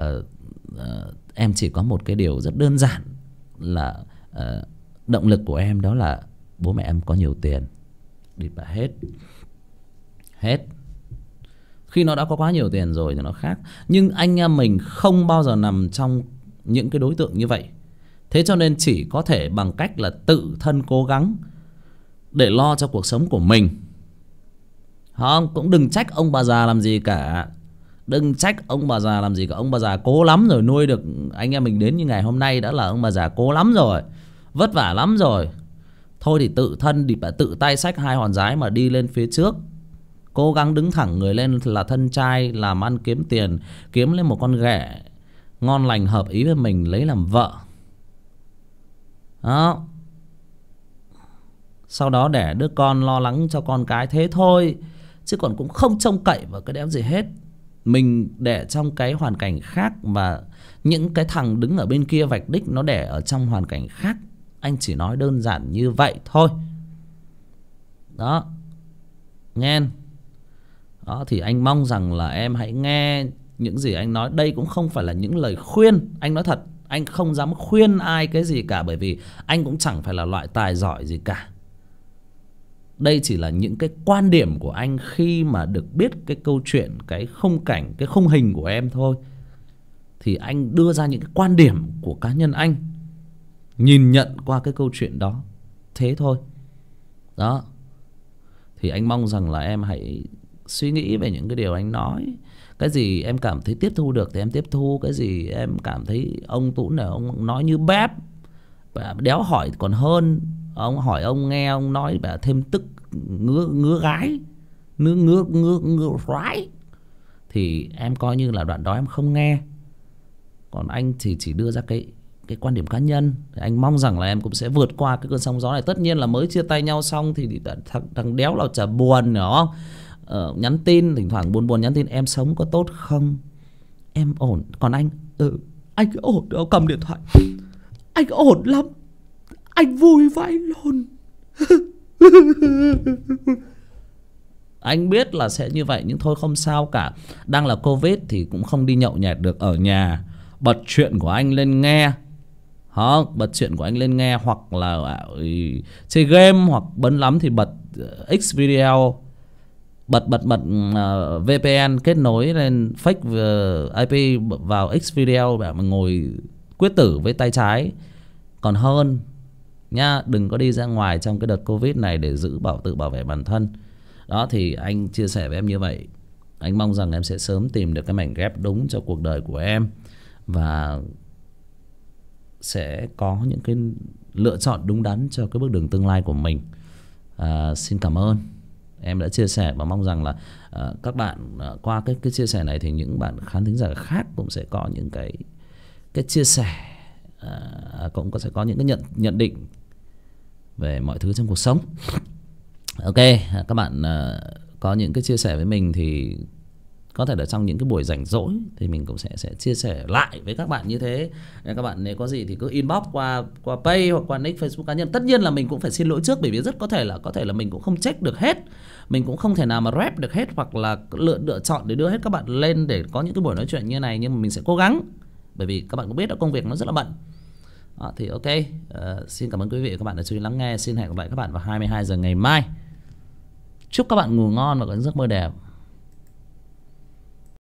em chỉ có một cái điều rất đơn giản là động lực của em đó là bố mẹ em có nhiều tiền. Đi bà hết. Khi nó đã có quá nhiều tiền rồi thì nó khác. Nhưng anh em mình không bao giờ nằm trong những cái đối tượng như vậy. Thế cho nên chỉ có thể bằng cách là tự thân cố gắng để lo cho cuộc sống của mình. Không, cũng đừng trách ông bà già làm gì cả. Đừng trách ông bà già làm gì cả. Ông bà già cố lắm rồi nuôi được anh em mình đến như ngày hôm nay đã là ông bà già cố lắm rồi, vất vả lắm rồi. Thôi thì tự thân thì phải tự tay xách hai hòn giái mà đi lên phía trước. Cố gắng đứng thẳng người lên là thân trai, làm ăn kiếm tiền, kiếm lên một con ghẻ ngon lành hợp ý với mình lấy làm vợ. Đó. Sau đó đẻ đứa con, lo lắng cho con cái thế thôi. Chứ còn cũng không trông cậy vào cái đéo gì hết. Mình đẻ trong cái hoàn cảnh khác, và những cái thằng đứng ở bên kia vạch đích nó đẻ ở trong hoàn cảnh khác. Anh chỉ nói đơn giản như vậy thôi. Đó. Nghe. Đó, thì anh mong rằng là em hãy nghe những gì anh nói. Đây cũng không phải là những lời khuyên. Anh nói thật, anh không dám khuyên ai cái gì cả, bởi vì anh cũng chẳng phải là loại tài giỏi gì cả. Đây chỉ là những cái quan điểm của anh khi mà được biết cái câu chuyện, cái khung cảnh, cái khung hình của em thôi. Thì anh đưa ra những cái quan điểm của cá nhân anh, nhìn nhận qua cái câu chuyện đó. Thế thôi. Đó. Thì anh mong rằng là em hãy suy nghĩ về những cái điều anh nói. Cái gì em cảm thấy tiếp thu được thì em tiếp thu. Cái gì em cảm thấy ông Tún này ông nói như bếp, đéo hỏi còn hơn. Ông hỏi ông nghe ông nói bà thêm tức, ngứa gái, ngứa rái, thì em coi như là đoạn đó em không nghe. Còn anh thì chỉ đưa ra cái quan điểm cá nhân. Thì anh mong rằng là em cũng sẽ vượt qua cái cơn sóng gió này. Tất nhiên là mới chia tay nhau xong thì thằng đéo nào chả buồn, hiểu không? Nhắn tin thỉnh thoảng buồn nhắn tin, em sống có tốt không, em ổn. Còn anh, anh ổn đâu, cầm điện thoại, anh ổn lắm, anh vui vãi lồn. Anh biết là sẽ như vậy, nhưng thôi không sao cả. Đang là Covid thì cũng không đi nhậu nhẹt được, ở nhà bật chuyện của anh lên nghe. Bật chuyện của anh lên nghe, hoặc là chơi game, hoặc bấn lắm thì bật Xvideo, bật VPN kết nối lên fake IP vào Xvideo để mà ngồi quyết tử với tay trái còn hơn nhá. Đừng có đi ra ngoài trong cái đợt Covid này để tự bảo vệ bản thân. Đó, thì anh chia sẻ với em như vậy. Anh mong rằng em sẽ sớm tìm được cái mảnh ghép đúng cho cuộc đời của em, và sẽ có những cái lựa chọn đúng đắn cho cái bước đường tương lai của mình. Xin cảm ơn em đã chia sẻ, và mong rằng là các bạn qua cái chia sẻ này thì những bạn khán thính giả khác cũng sẽ có những cái chia sẻ, cũng sẽ có những cái nhận định về mọi thứ trong cuộc sống. Ok, các bạn có những cái chia sẻ với mình thì có thể là trong những cái buổi rảnh rỗi thì mình cũng sẽ chia sẻ lại với các bạn như thế. Các bạn nếu có gì thì cứ inbox qua page hoặc qua nick Facebook cá nhân. Tất nhiên là mình cũng phải xin lỗi trước, bởi vì rất có thể là mình cũng không check được hết, mình cũng không thể nào mà rep được hết, hoặc là lựa chọn để đưa hết các bạn lên để có những cái buổi nói chuyện như này. Nhưng mà mình sẽ cố gắng, bởi vì các bạn cũng biết là công việc nó rất là bận. Thì ok, xin cảm ơn quý vị và các bạn đã chú ý lắng nghe. Xin hẹn gặp lại các bạn vào 22 giờ ngày mai. Chúc các bạn ngủ ngon và có những giấc mơ đẹp.